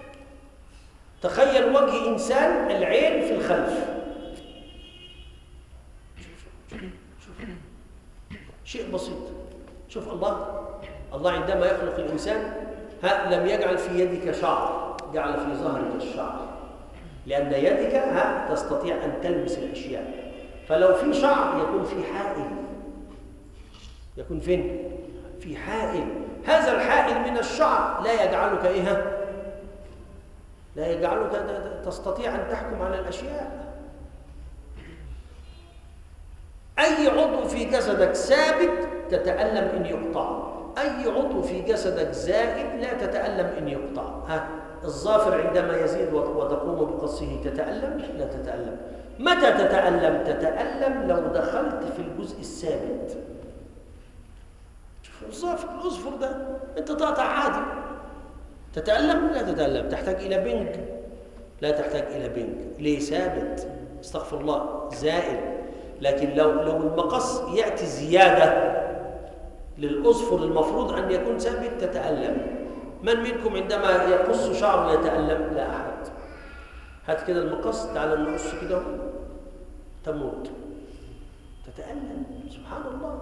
Speaker 1: تخيل وجه إنسان العين في الخلف، شوف شيء بسيط. شوف الله عندما يخلق الإنسان لم يجعل في يدك شعر، جعل في ظهرك الشعر، لأن يدك تستطيع أن تلمس الأشياء. فلو في شعر يكون في حائل، يكون فين؟ في حائل. هذا الحائل من الشعر لا يجعلك لا يجعلك تستطيع أن تحكم على الأشياء. أي عضو في جسدك ثابت تتألم إن يقطع، أي عضو في جسدك زائد لا تتألم إن يقطع. الظافر عندما يزيد وتقوم بقصه تتألم؟ لا تتألم. متى تتألم؟ تتألم لو دخلت في الجزء الثابت. شوف الظافر، الأظفر ده أنت تقطع عادي، تتألم؟ لا تتألم. تحتاج إلى بنج؟ لا تحتاج إلى بنج. ليه؟ ثابت. استغفر الله، زائد. لكن لو المقص يأتي زيادة للأظفر المفروض أن يكون ثابت تتألم. من منكم عندما يقص شعره يتألم؟ لا أحد. هات كده المقص، تعال نقص كده، تموت، تتألم. سبحان الله.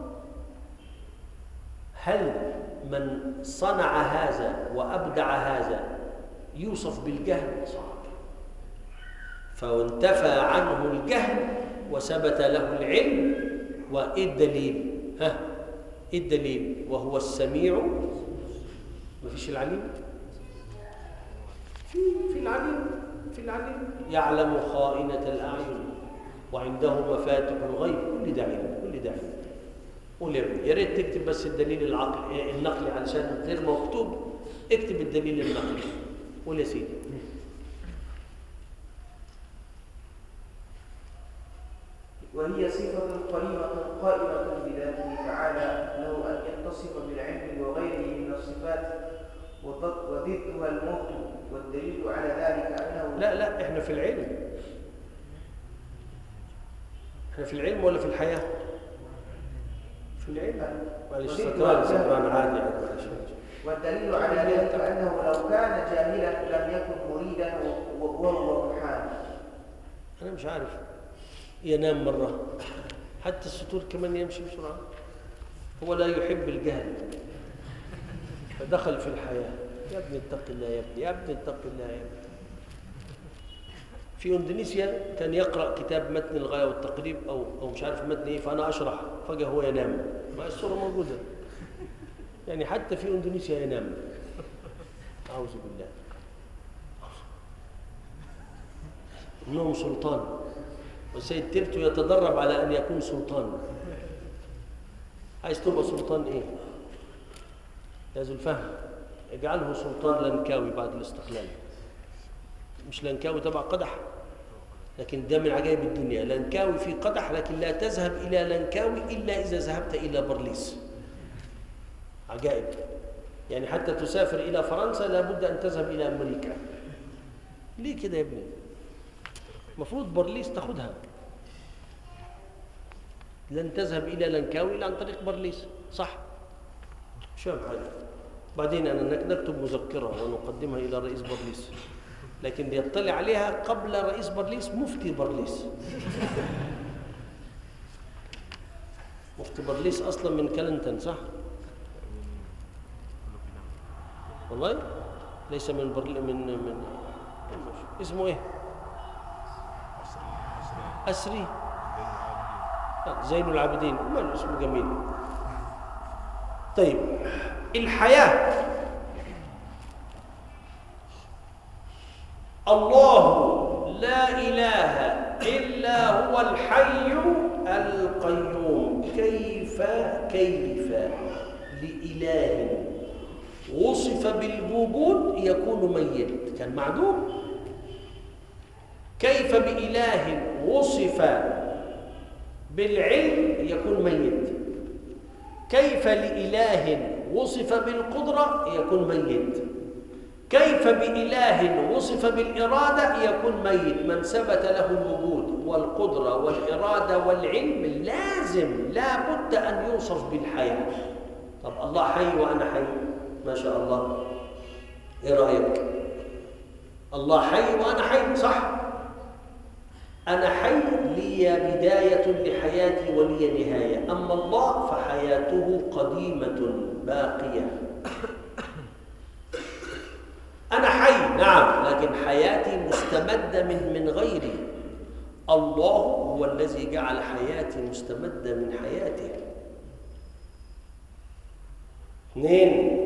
Speaker 1: هل من صنع هذا وأبدع هذا يوصف بالجهل؟ صعب. فانتفى عنه الجهل وثبت له العلم. وإيه الدليل؟ إيه الدليل؟ وهو السميع. مفيش العليم؟ في العليم يعلم خائنة الأعين وعنده مفاتح الغيب. كل ده علم، كل ده علم. قول يا ريت تكتب بس الدليل النقلي علشان غير مكتوب، اكتب الدليل النقلي. قول يا سيدي.
Speaker 2: وهي صفة قائمة بذاته تعالى، له أن يتصف بالعلم وغيره من الصفات، وضدها الموت. والدليل على ذلك أنه
Speaker 1: لا احنا في العلم. احنا في العلم ولا في الحياة؟ في العلم. معلش، سكران عادي.
Speaker 2: والدليل على ذلك أنه لو كان جاهلا لم يكن مريدا وهو محال.
Speaker 1: أنا مش عارف، ينام مرة، حتى السطور كمان يمشي بسرعة. هو لا يحب الجهل فدخل في الحياة. يا ابني اتق الله، يا ابني، يا ابني اتق الله يا ابني. في اندونيسيا كان يقرأ كتاب متن الغاية والتقريب أو مش عارف متن ايه، فأنا أشرح، فجأة هو ينام. ما الصورة موجودة، يعني حتى في اندونيسيا ينام. أعوذ بالله. إنهم سلطان، والسيد تيرتو يتدرب على أن يكون سلطان. عايز تبقى سلطان إيه؟ يا ذو الفهم، اجعله سلطان لنكاوي بعد الاستقلال. مش لنكاوي تبع قدح، لكن ده من عجائب الدنيا. لنكاوي في قدح، لكن لا تذهب إلى لنكاوي إلا إذا ذهبت إلى برليس. عجائب. يعني حتى تسافر إلى فرنسا لابد أن تذهب إلى أمريكا. ليه كده يا ابني؟ المفروض برليس تاخدها، لن تذهب إلى لنكاوي إلا عن طريق برليس، صح؟ شو حاجة. بعدين أنا نكتب مذكرة ونقدمها إلى رئيس برليس، لكن يطلع عليها قبل رئيس برليس مفتي برليس. مفتي برليس أصلا من كلينتون، صح؟ والله ليس من من اسمه ايه؟ أسري زين العابدين، ما اسمه جميل. طيب الحياة، الله لا إله إلا هو الحي القيوم. كيف لإله وصف بالوجود يكون ميت؟ كان معدوم. كيف بإله وصف بالعلم يكون ميت؟ كيف لإله وصف بالقدرة يكون ميت؟ كيف بإله وصف بالإرادة يكون ميت؟ من ثبت له الوجود والقدرة والإرادة والعلم لازم لا بد أن يوصف بالحياة. طب الله حي وأنا حي، ما شاء الله، إيه رأيك؟ الله حي وأنا حي، صح؟ أنا حي لي بداية لحياتي ولي نهاية، أما الله فحياته قديمة باقية. أنا حي نعم، لكن حياتي مستمدة من غيري. الله هو الذي جعل حياتي مستمدة من حياته. 2،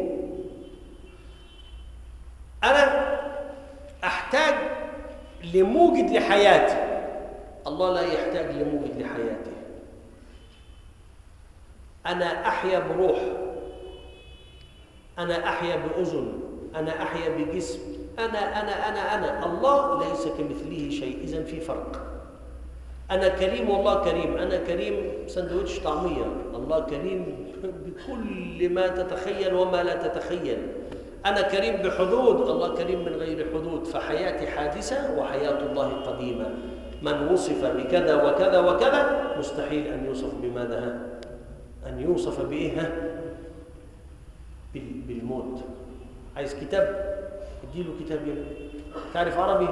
Speaker 1: أنا أحتاج لموجد لحياتي، الله لا يحتاج لموجد لحياته. أنا أحيا بروح، أنا أحيا بأذن، أنا أحيا بجسم، أنا الله ليس كمثله شيء. إذن في فرق. أنا كريم والله كريم، أنا كريم سندويتش طعمية، الله كريم بكل ما تتخيل وما لا تتخيل. أنا كريم بحدود، الله كريم من غير حدود. فحياتي حادثة وحياة الله قديمة. من وصف بكذا وكذا وكذا مستحيل أن يوصف بماذا؟ أن يوصف بإيه؟ بالموت. عايز كتاب؟ اديله كتاب يلا. تعرف عربي؟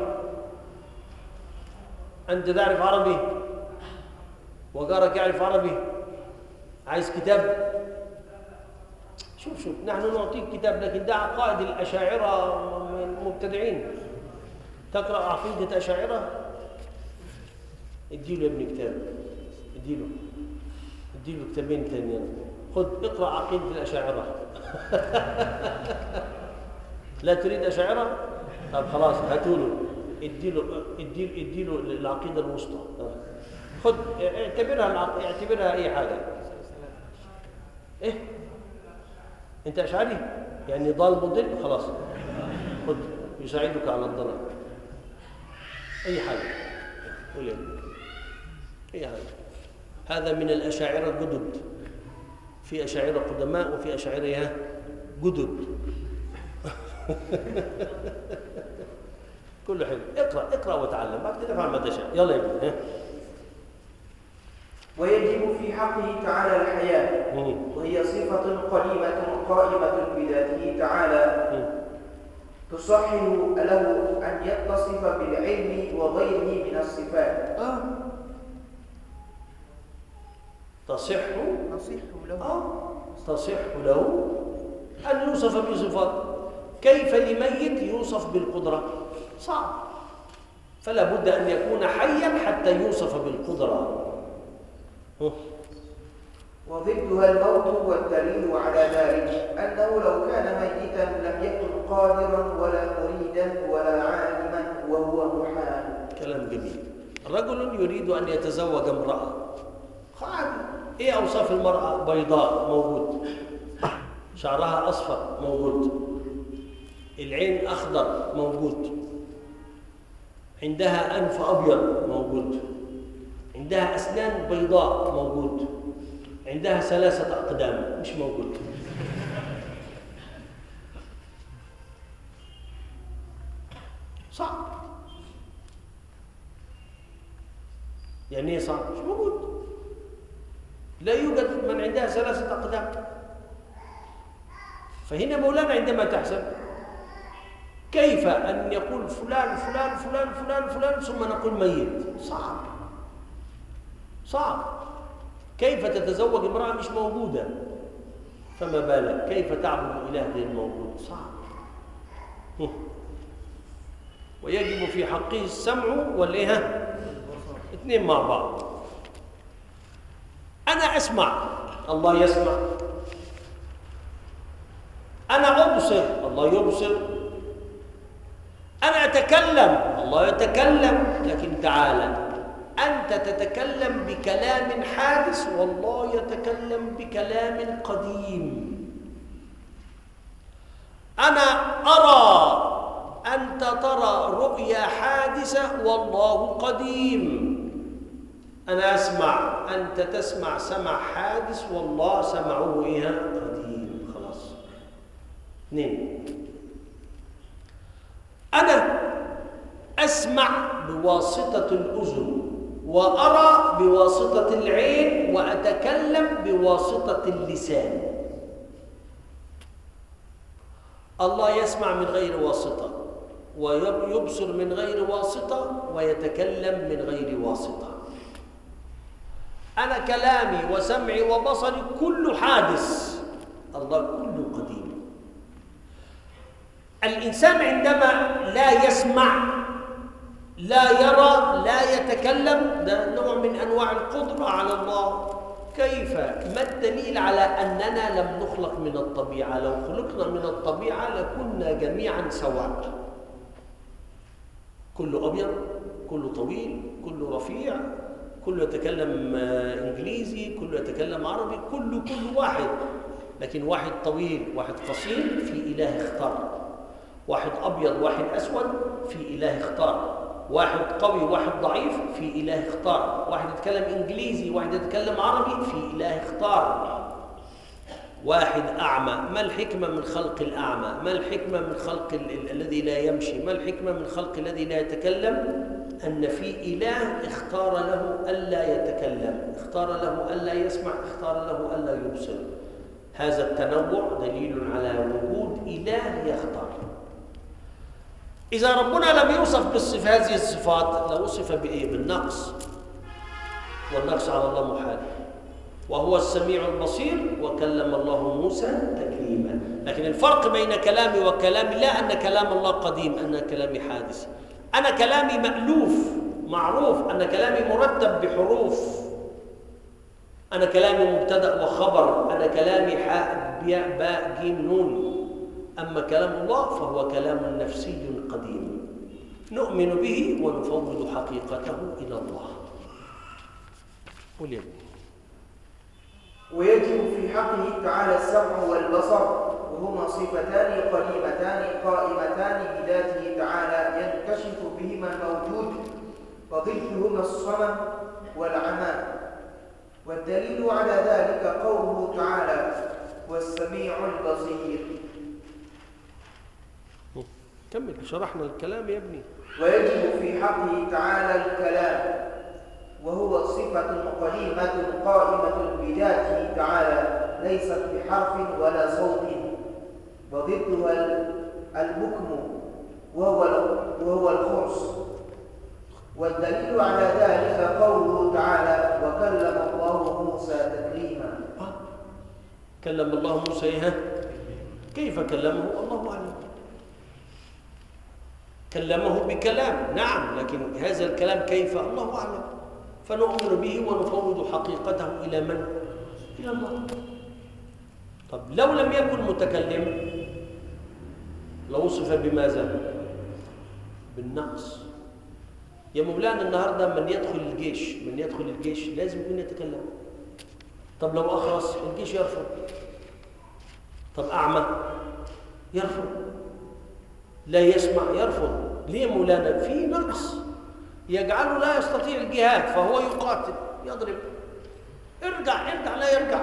Speaker 1: أنت تعرف عربي؟ وجارك يعرف عربي؟ عايز كتاب؟ شوف نحن نعطيك كتاب، لكن ده عقائد الأشاعرة المبتدعين. تقرأ عقيدة أشاعرة؟ اديله يا ابني كتاب، اديله كتابين ثانيين. خذ اقرأ عقيدة الأشاعرة. لا تريد أشاعرة؟ طب خلاص هاتوا له، اديله العقيدة الوسطى. خذ اعتبرها أي حاجة. إيه؟ أنت أشعري؟ يعني ضال مضل؟ خلاص خذ يساعدك على الضلال. أي حاجة قول أي حاجة. هذا من الأشاعرة الجدد. في أشاعرة قدماء وفي أشاعرة جدد. كله حلو. اقرأ وتعلم، بعد كده افعل ما تشاء. يلا يا ابني.
Speaker 2: ويجب في حقه تعالى الحياة، وهي صفة قديمة قائمة بذاته تعالى، تصح له أن يتصف بالعلم وغيره من الصفات.
Speaker 1: تصح له أن يوصف بصفات. كيف لميت يوصف بالقدرة؟ صعب. فلا بد أن يكون حيا حتى يوصف بالقدرة.
Speaker 2: وضدها الموت، والدليل على ذلك أنه لو كان ميتا لم يكن قادرا ولا مريدا ولا عالما، وهو محال.
Speaker 1: كلام جميل. رجل يريد أن يتزوج امرأة، عادي. إيه أوصاف المرأة؟ بيضاء، موجود. شعرها أصفر، موجود. العين أخضر، موجود. عندها أنف أبيض، موجود. عندها أسنان بيضاء، موجود. عندها 3 أقدام، مش موجود. صعب. يعني ايه صعب؟ مش موجود. لا يوجد من عندها 3 أقدام. فهنا مولانا عندما تحسب كيف أن يقول فلان فلان فلان فلان فلان ثم نقول ميت؟ صعب. كيف تتزوج امرأة مش موجودة؟ فما بالك كيف تعبد إله غير موجود؟ صعب. ويجب في حقه السمع والإيه؟ 2 مع بعض. أنا أسمع، الله يسمع. أنا أبصر، الله يبصر. أنا أتكلم، الله يتكلم. لكن تعالى، أنت تتكلم بكلام حادث والله يتكلم بكلام قديم. أنا أرى، أنت ترى رؤيا حادثة والله قديم. أنا أسمع، أنت تسمع سمع حادث والله سمعه إيه؟ قديم. خلاص. 2. أنا أسمع بواسطة الأذن وأرى بواسطة العين وأتكلم بواسطة اللسان. الله يسمع من غير واسطة ويبصر من غير واسطة ويتكلم من غير واسطة. أنا كلامي وسمعي وبصري كله حادث، الله كله قديم. الإنسان عندما لا يسمع، لا يرى، لا يتكلم، ده نوع من أنواع القدرة على الله. كيف؟ ما الدليل على أننا لم نخلق من الطبيعة؟ لو خلقنا من الطبيعة لكنا جميعا سواء، كله أبيض، كله طويل، كله رفيع، كله يتكلم إنجليزي، كله يتكلم عربي، كله واحد. لكن واحد طويل، واحد قصير، في إله اختار. واحد أبيض، واحد أسود، في إله اختار. واحد قوي، واحد ضعيف، في إله اختار. واحد يتكلم إنجليزي، واحد يتكلم عربي، في إله اختار. واحد أعمى، ما الحكمة من خلق الأعمى؟ ما الحكمة من خلق الذي لا يمشي؟ ما الحكمة من خلق الذي لا يتكلم؟ أن في إله اختار له ألا يتكلم، اختار له ألا يسمع، اختار له ألا يبصر. هذا التنوع دليل على وجود إله يختار. إذا ربنا لم يوصف هذه الصفات لوصف بإيه؟ بالنقص، والنقص على الله محال. وهو السميع البصير، وكلم الله موسى تكليما. لكن الفرق بين كلامي وكلامي لا أن كلام الله قديم، أن كلامي حادث. أنا كلامي مألوف معروف، أن كلامي مرتب بحروف. أنا كلامي مبتدأ وخبر، أنا كلامي حاء باء باء جيم نون. أما كلام الله فهو كلام نفسي قديم نؤمن به ونفوض حقيقته إلى الله. قل يا ابني.
Speaker 2: ويجب في حقه تعالى السمع والبصر، وهما صفتان قديمتان قائمتان بذاته تعالى ينكشف بهما الموجود، وضدهما الصمم والعمى. والدليل على ذلك قوله تعالى: والسميع البصير.
Speaker 1: كمل، شرحنا الكلام يا ابني.
Speaker 2: ويجب في حقه تعالى الكلام، وهو صفة قديمة قائمة بذاته تعالى، ليست بحرف ولا صوت، وضدها البكم وهو الخرس. والدليل على ذلك قوله تعالى: وكلم الله موسى تكليما.
Speaker 1: كلم الله موسى إيه؟ كيف كلمه؟ الله أعلم. كلمه بكلام، نعم، لكن هذا الكلام كيف؟ الله أعلم. فنؤمن به ونفوض حقيقته إلى من؟ إلى الله. طب لو لم يكن متكلم لوصف بماذا؟ بالنقص. يا مولانا النهارده من يدخل الجيش لازم يكون يتكلم. طب لو أخرس الجيش يرفض. طب أعمى يرفض. لا يسمع يرفض. ليه مولانا؟ في نقص يجعله لا يستطيع الجهاد، فهو يقاتل يضرب. ارجع لا يرجع.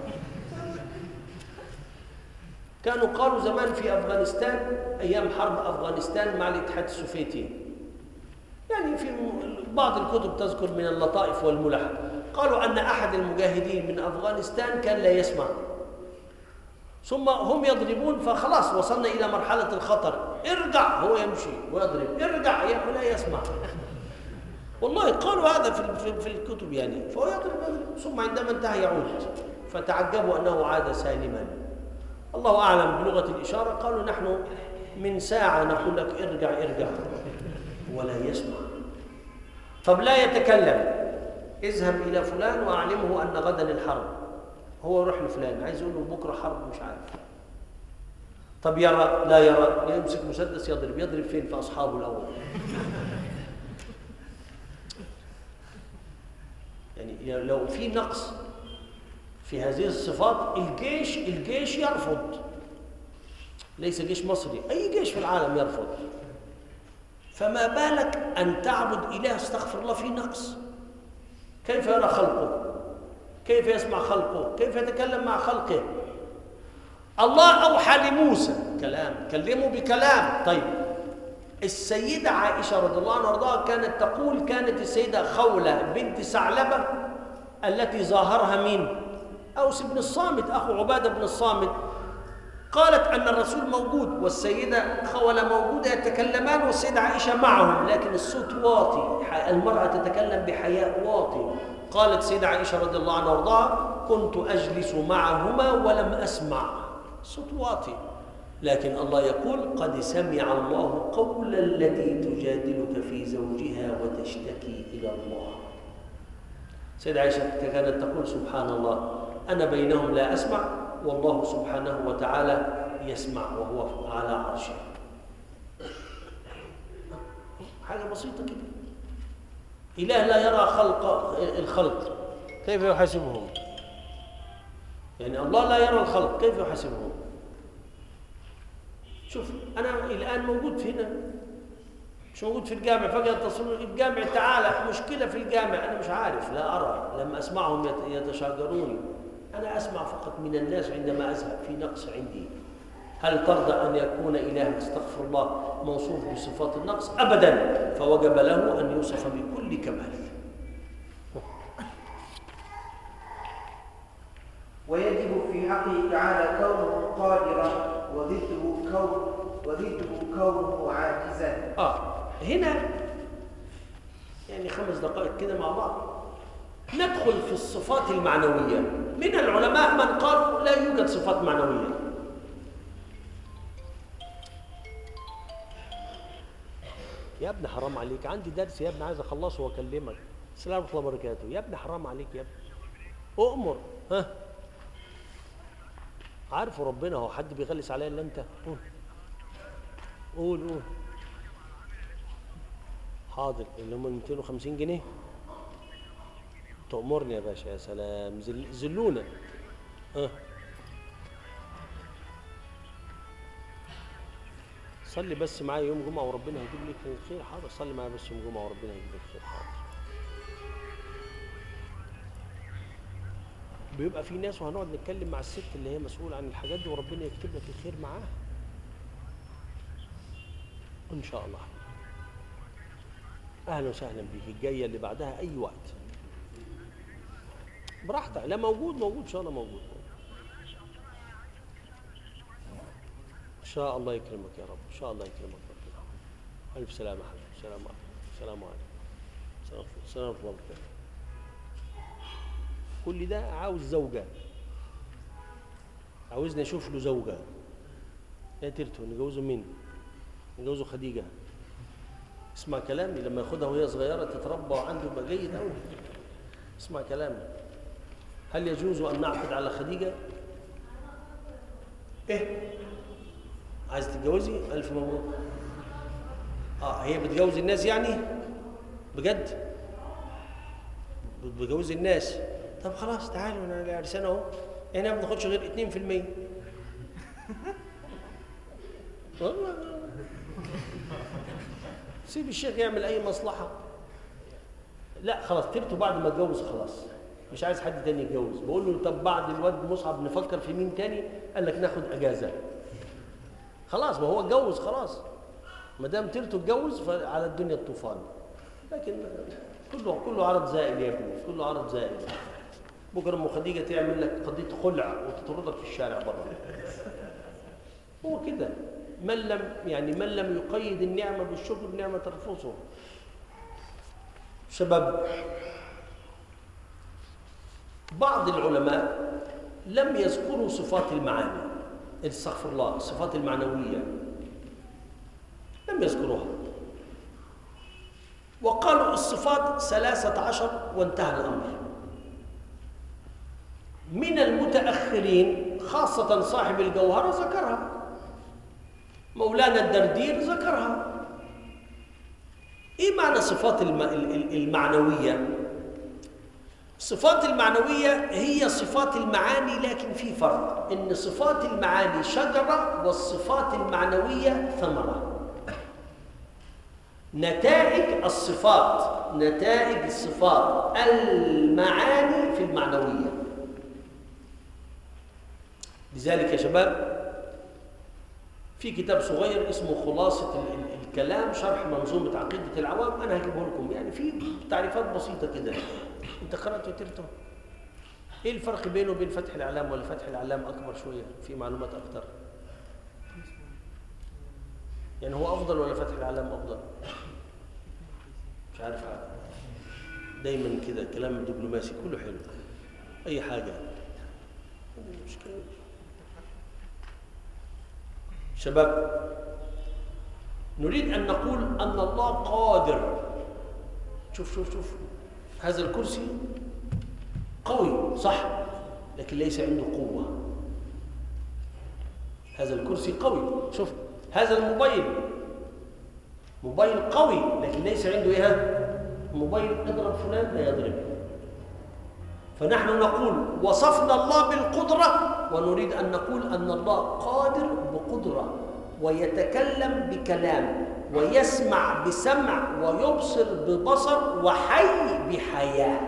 Speaker 1: كانوا قالوا زمان في أفغانستان أيام حرب أفغانستان مع الاتحاد السوفيتي، يعني في بعض الكتب تذكر من اللطائف والملح، قالوا أن أحد المجاهدين من أفغانستان كان لا يسمع، ثم هم يضربون فخلاص وصلنا إلى مرحلة الخطر، ارجع، هو يمشي ويضرب، ارجع لا يسمع. والله قالوا هذا في الكتب يعني، فهو يضرب ثم عندما انتهى يعود، فتعجبوا أنه عاد سالما. الله أعلم بلغة الإشارة، قالوا نحن من ساعة نقول لك ارجع ارجع ولا يسمع. طب لا يتكلم، اذهب إلى فلان وأعلمه أن غدا الحرب، هو يروح لفلان عايز يقول له بكرة حرب مش عارف. طب يرى لا يرى، يمسك مسدس يضرب فين؟ في أصحابه الأول. يعني لو في نقص في هذه الصفات الجيش يرفض، ليس جيش مصري، أي جيش في العالم يرفض، فما بالك أن تعبد إله استغفر الله فيه نقص. كيف يرى خلقه؟ كيف يسمع خلقه؟ كيف يتكلم مع خلقه؟ الله أوحى لموسى كلام، كلمه بكلام. طيب السيدة عائشة رضي الله عنها وارضاها كانت تقول، كانت السيدة خولة بنت ثعلبة التي ظاهرها مين؟ أوس بن الصامت أخو عبادة بن الصامت، قالت أن الرسول موجود والسيدة خولة موجودة يتكلمان والسيدة عائشة معهم، لكن الصوت واطي، المرأة تتكلم بحياء واطي. قالت السيدة عائشة رضي الله عنها وارضاها كنت أجلس معهما ولم أسمع، صوت واطي، لكن الله يقول قد سمع الله قول التي تجادلك في زوجها وتشتكي إلى الله. سيدة عائشة كانت تقول سبحان الله أنا بينهم لا أسمع والله سبحانه وتعالى يسمع وهو على عرشه. حاجة بسيطة كده. إله لا يرى الخلق كيف يحاسبهم؟ يعني الله لا يرى الخلق كيف يحاسبهم؟ شوف أنا الآن موجود في هنا، مش موجود في الجامع، فجأة يتصلون الجامع تعالى، مشكلة في الجامع، أنا مش عارف، لا أرى، لما أسمعهم يتشاجرون، أنا أسمع فقط من الناس عندما أذهب في نقص عندي. هل ترضى أن يكون إله استغفر الله موصوف بصفات النقص؟ أبدا، فوجب له أن يوصف بكل كمال.
Speaker 2: ويجب في حقه تعالى كونه قادرا وضده كونه عاجزا.
Speaker 1: هنا يعني 5 دقائق كده مع بعض ندخل في الصفات المعنوية. من العلماء من قال لا يوجد صفات معنوية. يا ابني حرام عليك، عندي درس يا ابني عايز اخلصه واكلمك. السلام ورحمة الله وبركاته. يا ابني حرام عليك يا ابني، اؤمر. عارفه ربنا، هو حد بيغلس عليا الا انت؟ قول حاضر. اللي هم 250 جنيه تأمرني يا باشا. يا سلام، زلونا. صلي بس معايا يوم جمعة وربنا هيجيب لك الخير. حاضر، صلي معايا بس يوم جمعة وربنا هيجيب لك الخير. حاضر. بيبقى في ناس وهنقعد نتكلم مع الست اللي هي مسؤولة عن الحاجات دي وربنا يكتب لك الخير معاها إن شاء الله. أهلا وسهلا بيك. الجاية اللي بعدها أي وقت براحتك. لا موجود إن شاء الله موجود إن شاء الله. يكرمك يا رب إن شاء الله، يكرمك ربنا. ألف سلامة يا حبيبي. السلام عليكم. السلام عليكم. السلام ورحمة الله وبركاته. كل ده عاوز زوجة، عاوزني أشوف له زوجة. يا ترتو نجوزه مين؟ نجوزه خديجة. اسمع كلامي، لما ياخدها وهي صغيرة تتربى وعنده يبقى جيد أوي. اسمع كلامي. هل يجوز أن نعقد على خديجة؟ إيه؟ عايز تتجوزي؟ ألف مبروك. هي بتجوز الناس يعني؟ بجد؟ بتجوز الناس؟ طب خلاص تعالوا، أنا العرسان أهو، إحنا ما بناخدش غير 2%. والله سيب الشيخ يعمل أي مصلحة. لا خلاص، تبته بعد ما اتجوز خلاص، مش عايز حد تاني يتجوز. بقول له طب بعد الواد مصعب نفكر في مين تاني؟ قال لك ناخد اجازه. خلاص، ما هو اتجوز خلاص، ما دام ترته اتجوز فعلى الدنيا الطوفان. لكن كله عرض زائل يا ابني، كله عرض زائل. بكره ام خديجه تعمل لك قضيه خلع وتطردك في الشارع بره. هو كده، من لم يقيد النعمه بالشكر نعمه ترفضه. شباب، بعض العلماء لم يذكروا صفات المعاني، استغفر الله، الصفات المعنويه لم يذكروها، وقالوا الصفات 13 وانتهى الامر. من المتاخرين خاصه صاحب الجوهره ذكرها، مولانا الدردير ذكرها. ايه معنى صفات المعنويه؟ الصفات المعنويه هي صفات المعاني، لكن في فرق، ان صفات المعاني شجره والصفات المعنويه ثمره. نتائج الصفات المعاني في المعنويه. لذلك يا شباب في كتاب صغير اسمه خلاصة الكلام شرح منظومة عقيدة العوام، أنا هجيبه لكم، يعني في تعريفات بسيطة كده. أنت قرأت وترته؟ إيه الفرق بينه وبين فتح الإعلام؟ ولا فتح الإعلام أكبر شوية في معلومات أكتر؟ يعني هو أفضل ولا فتح الإعلام أفضل؟ مش عارف. دايما كده كلام الدبلوماسي كله حلو، أي حاجة مشكلة. شباب، نريد أن نقول أن الله قادر. شوف هذا الكرسي قوي صح، لكن ليس عنده قوة. هذا الكرسي قوي. شوف هذا الموبايل قوي، لكن ليس عنده ايه؟ موبايل اضرب فلان لا يضرب. فنحن نقول وصفنا الله بالقدرة، ونريد أن نقول أن الله قادر بقدرة، ويتكلم بكلام، ويسمع بسمع، ويبصر ببصر، وحي بحياة.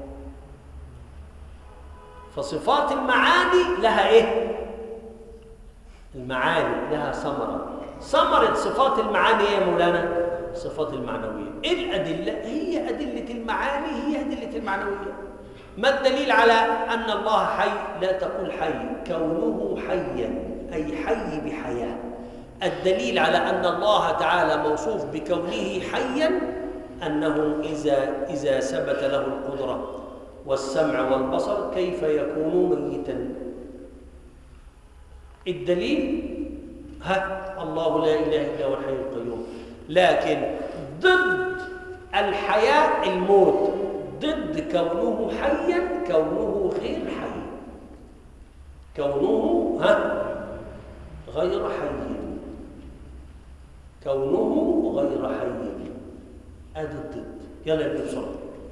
Speaker 1: فصفات المعاني لها ايه؟ المعاني لها ثمرة صفات المعاني يا مولانا صفات المعنوية. إيه الأدلة؟ هي أدلة المعاني، هي أدلة المعنوية. ما الدليل على أن الله حي؟ لا تقول حي، كونه حيا أي حي بحياة. الدليل على أن الله تعالى موصوف بكونه حيا أنه إذا ثبت له القدرة والسمع والبصر كيف يكون ميتا؟ الدليل الله لا إله إلا هو الحي القيوم. لكن ضد الحياة الموت، ضد كونه حيا كونه غير حي، كونه غير حي، كونه غير حي. هذا الضد. يلا ابن بسرعة.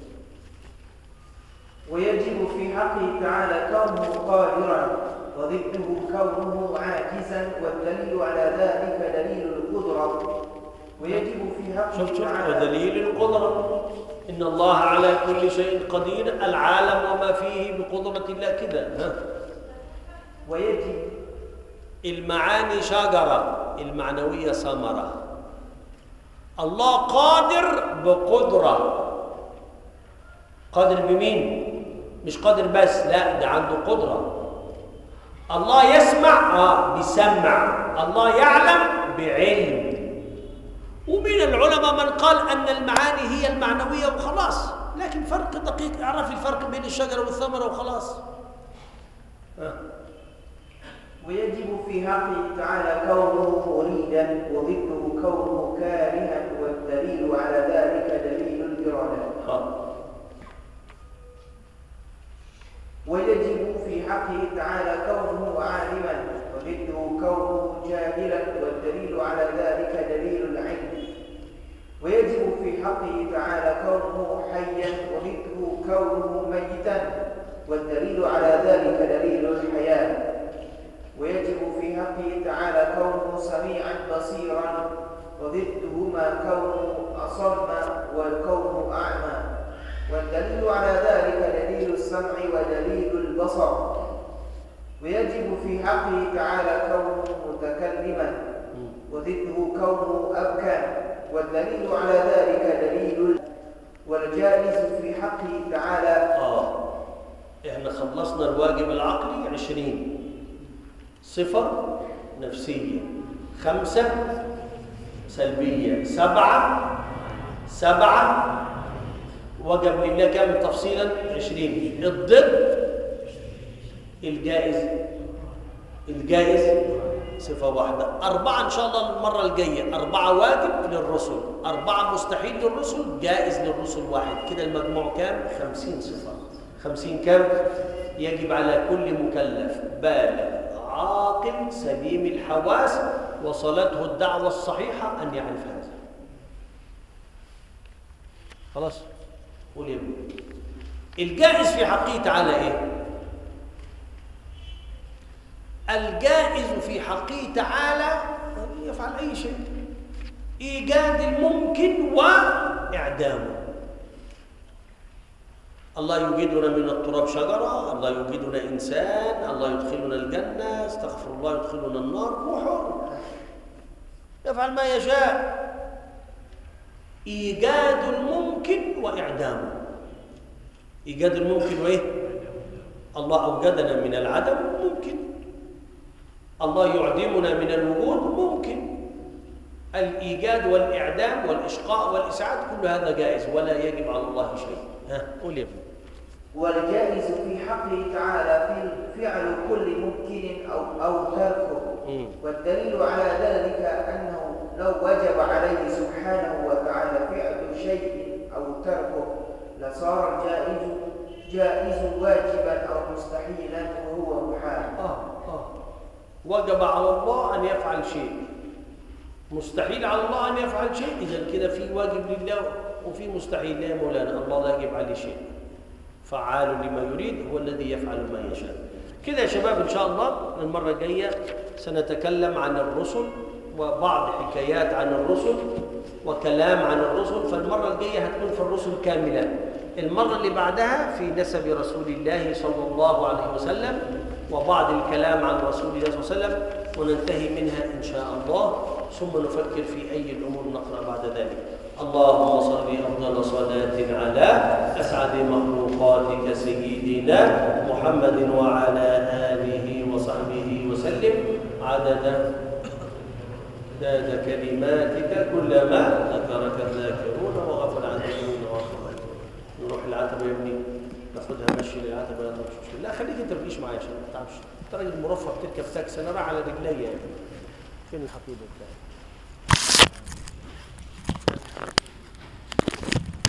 Speaker 2: ويجب في حقه تعالى كونه قادرا، وضده كونه عاجزا، والدليل على ذلك دليل القدرة. ويجب في حقه تعالى
Speaker 1: ودليل القدرة إن الله على كل شيء قدير، العالم وما فيه بقدرة الله كده.
Speaker 2: ويجب
Speaker 1: المعاني شجرة، المعنوية ثمرة. الله قادر بقدرة. قادر بمين؟ مش قادر بس، لا ده عنده قدرة. الله يسمع بسمع، الله يعلم بعلم. ومن العلماء من قال أن المعاني هي المعنوية وخلاص، لكن فرق دقيق، اعرف الفرق بين الشجرة والثمرة وخلاص.
Speaker 2: ويجب في حقه تعالى كونه مريدا، وضده كونه كارها، والدليل على ذلك دليل الإرادة. ويجب في حقه تعالى كونه عالما، وضده كونه جاهلا، والدليل على ذلك دليل العلم. ويجب في حقه تعالى كونه حيا، وضده كونه ميتا، والدليل على ذلك دليل الحياة. ويجب في حقه تعالى كونه سميعا بصيرا، وضدهما كونه أصم والكون أعمى، والدليل على ذلك دليل السمع ودليل البصر. ويجب في حقه تعالى كونه متكلما، وضده كونه أبكم، والدليل على ذلك دليل والجائز في حقه تعالى.
Speaker 1: احنا خلصنا الواجب العقلي 20 صفة نفسية، 5 سلبية، 7 وجب لله كم تفصيلا 20. الضد الجائز صفة واحدة. 4 إن شاء الله المرة الجاية. 4 واجب للرسل، 4 مستحيل للرسل، جائز للرسل 1. كده المجموع كام؟ 50 صفة. 50 كام؟ يجب على كل مكلف بالغ عاقل سليم الحواس وصلته الدعوة الصحيحة أن يعرف هذا. خلاص؟ قول يا ابني. الجائز في حقه تعالى إيه؟ الجائز في حقه تعالى يفعل أي شيء، إيجاد الممكن وإعدامه. الله يوجدنا من التراب شجرة، الله يوجدنا إنسان، الله يدخلنا الجنة، استغفر الله يدخلنا النار، هو حر يفعل ما يشاء. إيجاد الممكن وإعدامه. إيجاد الممكن وإيه؟ الله أوجدنا من العدم، ممكن. الله يعدمنا من الوجود، ممكن. الإيجاد والإعدام والإشقاء والإسعاد كل هذا جائز ولا يجب على الله شيء. قول يا ابني.
Speaker 2: والجائز في حقه تعالى فعل كل ممكن أو تركه. والدليل على ذلك أنه لو وجب عليه سبحانه وتعالى فعل شيء أو تركه لصار جائز واجبا أو مستحيلا وهو محال.
Speaker 1: وجب على الله أن يفعل شيء، مستحيل على الله أن يفعل شيء. إذن كده في واجب لله وفي مستحيل. لا يا مولانا، الله لا يجب عليه شيء، فعال لما يريد، هو الذي يفعل ما يشاء. كده يا شباب إن شاء الله المرة الجاية سنتكلم عن الرسل وبعض حكايات عن الرسل وكلام عن الرسل. فالمرة الجاية هتكون في الرسل كاملة. المرة اللي بعدها في نسب رسول الله صلى الله عليه وسلم وبعض الكلام عن رسول الله صلى الله عليه وسلم، وننتهي منها إن شاء الله، ثم نفكر في أي الأمور نقرأ بعد ذلك. اللهم صل أفضل صلاة على أسعد مخلوقاتك سيدنا محمد وعلى آله وصحبه وسلم عدد كلماتك كلما ذكرك الذاكرون وغفل عن الذاكرين وغفل. نروح العتبة يا ابني، ناخدها مشي للعتبة. لا خليك انت ما تجيش معايا عشان ما تتعبش. انت راجل مرفه بتركب تاكسي، انا رايح على رجليا. فين الحقيبه بتاعتي؟